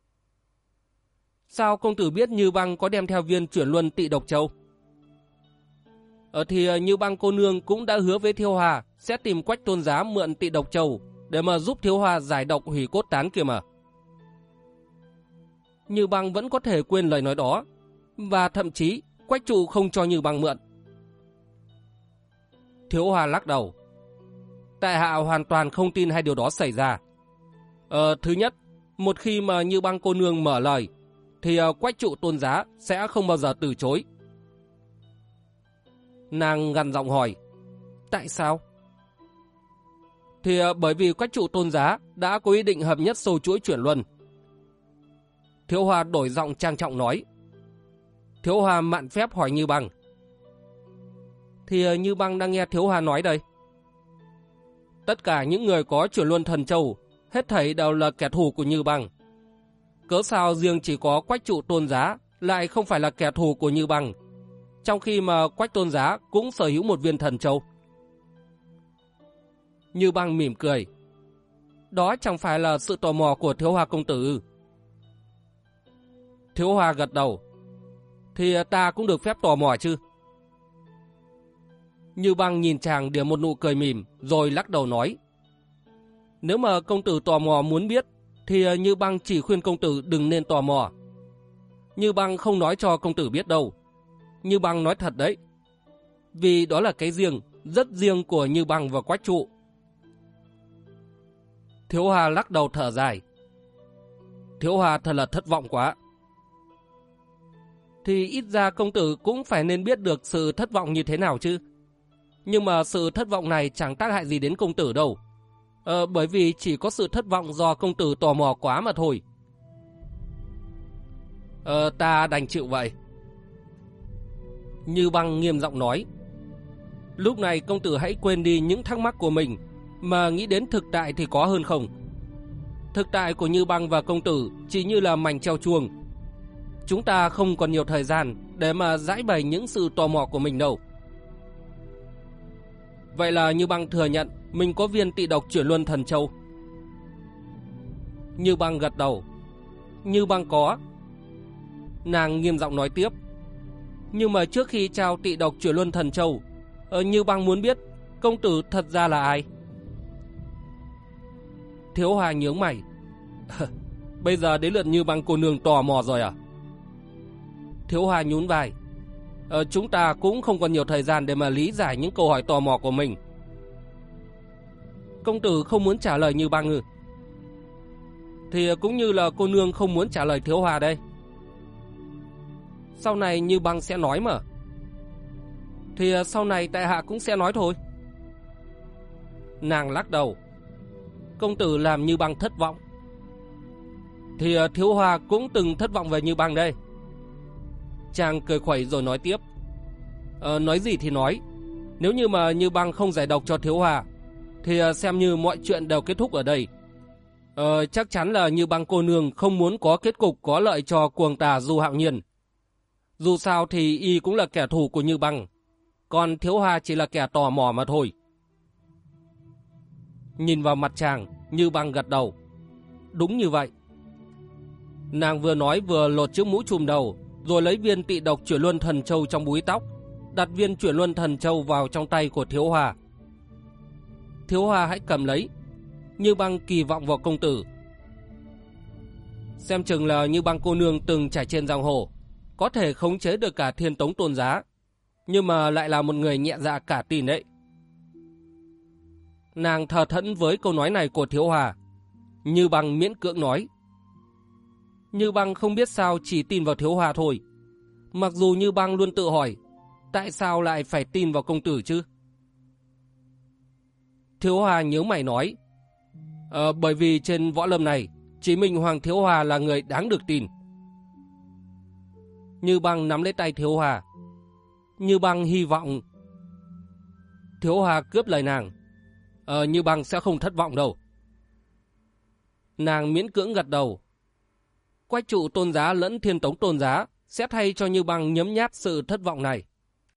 Sao công tử biết Như Băng có đem theo viên chuyển luân tị độc châu? Thì Như Băng cô nương cũng đã hứa với Thiếu Hòa sẽ tìm Quách Tôn Giá mượn tị độc châu để mà giúp Thiếu Hòa giải độc hủy cốt tán kìa mà. Như Băng vẫn có thể quên lời nói đó, và thậm chí Quách trụ không cho Như Băng mượn. Thiếu Hòa lắc đầu. Tại hạ hoàn toàn không tin hai điều đó xảy ra. Thứ nhất, một khi mà Như Băng cô nương mở lời, thì Quách trụ Tôn Giá sẽ không bao giờ từ chối. Nàng gằn giọng hỏi. Tại sao? Thì bởi vì Quách trụ Tôn Giá đã có ý định hợp nhất sâu chuỗi chuyển luân. Thiếu Hòa đổi giọng trang trọng nói. Thiếu Hòa mạn phép hỏi Như Băng. Thì Như Băng đang nghe Thiếu Hòa nói đây. Tất cả những người có chuyển luân thần châu, hết thảy đều là kẻ thù của Như Băng. Cớ sao riêng chỉ có Quách trụ Tôn Giá lại không phải là kẻ thù của Như Băng, trong khi mà Quách Tôn Giá cũng sở hữu một viên thần châu? Như Băng mỉm cười. Đó chẳng phải là sự tò mò của Thiếu Hòa công tử. Thiếu Hòa gật đầu. Thì ta cũng được phép tò mò chứ? Như Băng nhìn chàng điểm một nụ cười mỉm, rồi lắc đầu nói. Nếu mà công tử tò mò muốn biết, thì Như Băng chỉ khuyên công tử đừng nên tò mò. Như Băng không nói cho công tử biết đâu. Như Băng nói thật đấy. Vì đó là cái riêng, rất riêng của Như Băng và Quách trụ. Thiếu Hòa lắc đầu thở dài. Thiếu Hòa thật là thất vọng quá. Thì ít ra công tử cũng phải nên biết được sự thất vọng như thế nào chứ. Nhưng mà sự thất vọng này chẳng tác hại gì đến công tử đâu. Bởi vì chỉ có sự thất vọng do công tử tò mò quá mà thôi. Ta đành chịu vậy. Như Băng nghiêm giọng nói. Lúc này công tử hãy quên đi những thắc mắc của mình, mà nghĩ đến thực tại thì có hơn không. Thực tại của Như Băng và công tử chỉ như là mảnh treo chuông. Chúng ta không còn nhiều thời gian để mà giải bày những sự tò mò của mình đâu. Vậy là Như Băng thừa nhận mình có viên tị độc chuyển luân thần châu. Như Băng gật đầu. Như Băng có. Nàng nghiêm giọng nói tiếp. Nhưng mà trước khi trao tị độc chuyển luân thần châu, Như Băng muốn biết Công tử thật ra là ai? Thiếu Hòa nhướng mày. Bây giờ đến lượt Như Băng cô nương tò mò rồi à? Thiếu Hòa nhún vai. Chúng ta cũng không còn nhiều thời gian để mà lý giải những câu hỏi tò mò của mình. Công tử không muốn trả lời Như Băng ư? Thì cũng như là cô nương không muốn trả lời Thiếu Hòa đây. Sau này Như Băng sẽ nói mà. Thì sau này tại hạ cũng sẽ nói thôi. Nàng lắc đầu. Công tử làm Như Băng thất vọng. Thì Thiếu Hòa cũng từng thất vọng về Như Băng đây. Chàng cười khuẩy rồi nói tiếp. Nói gì thì nói, nếu như mà Như Băng không giải độc cho Thiếu Hòa thì xem như mọi chuyện đều kết thúc ở đây. Chắc chắn là Như Băng cô nương không muốn có kết cục có lợi cho cuồng tà Du Hạo Nhiên. Dù sao thì y cũng là kẻ thù của Như Băng, còn Thiếu Hòa chỉ là kẻ tò mò mà thôi. Nhìn vào mặt chàng, Như Băng gật đầu. Đúng như vậy. Nàng vừa nói vừa lột chiếc mũ trùm đầu, rồi lấy viên tị độc chuyển luân thần châu trong búi tóc, đặt viên chuyển luân thần châu vào trong tay của Thiếu Hòa. Thiếu Hòa hãy cầm lấy. Như Băng kỳ vọng vào công tử. Xem chừng là Như Băng cô nương từng trải trên giang hồ, có thể khống chế được cả Thiên Tống Tôn Giá, nhưng mà lại là một người nhẹ dạ cả tin đấy. Nàng thờ thẫn với câu nói này của Thiếu Hòa. Như Băng miễn cưỡng nói. Như Băng không biết sao chỉ tin vào Thiếu Hòa thôi. Mặc dù Như Băng luôn tự hỏi, tại sao lại phải tin vào công tử chứ? Thiếu Hòa nhớ mày nói. Bởi vì trên võ lâm này, chỉ mình Hoàng Thiếu Hòa là người đáng được tin. Như Băng nắm lấy tay Thiếu Hòa. Như Băng hy vọng. Thiếu Hòa cướp lời nàng. Như Băng sẽ không thất vọng đâu. Nàng miễn cưỡng gật đầu. Quách trụ Tôn Giá lẫn Thiên Tống Tôn Giá sẽ thay cho Như Băng nhấm nháp sự thất vọng này.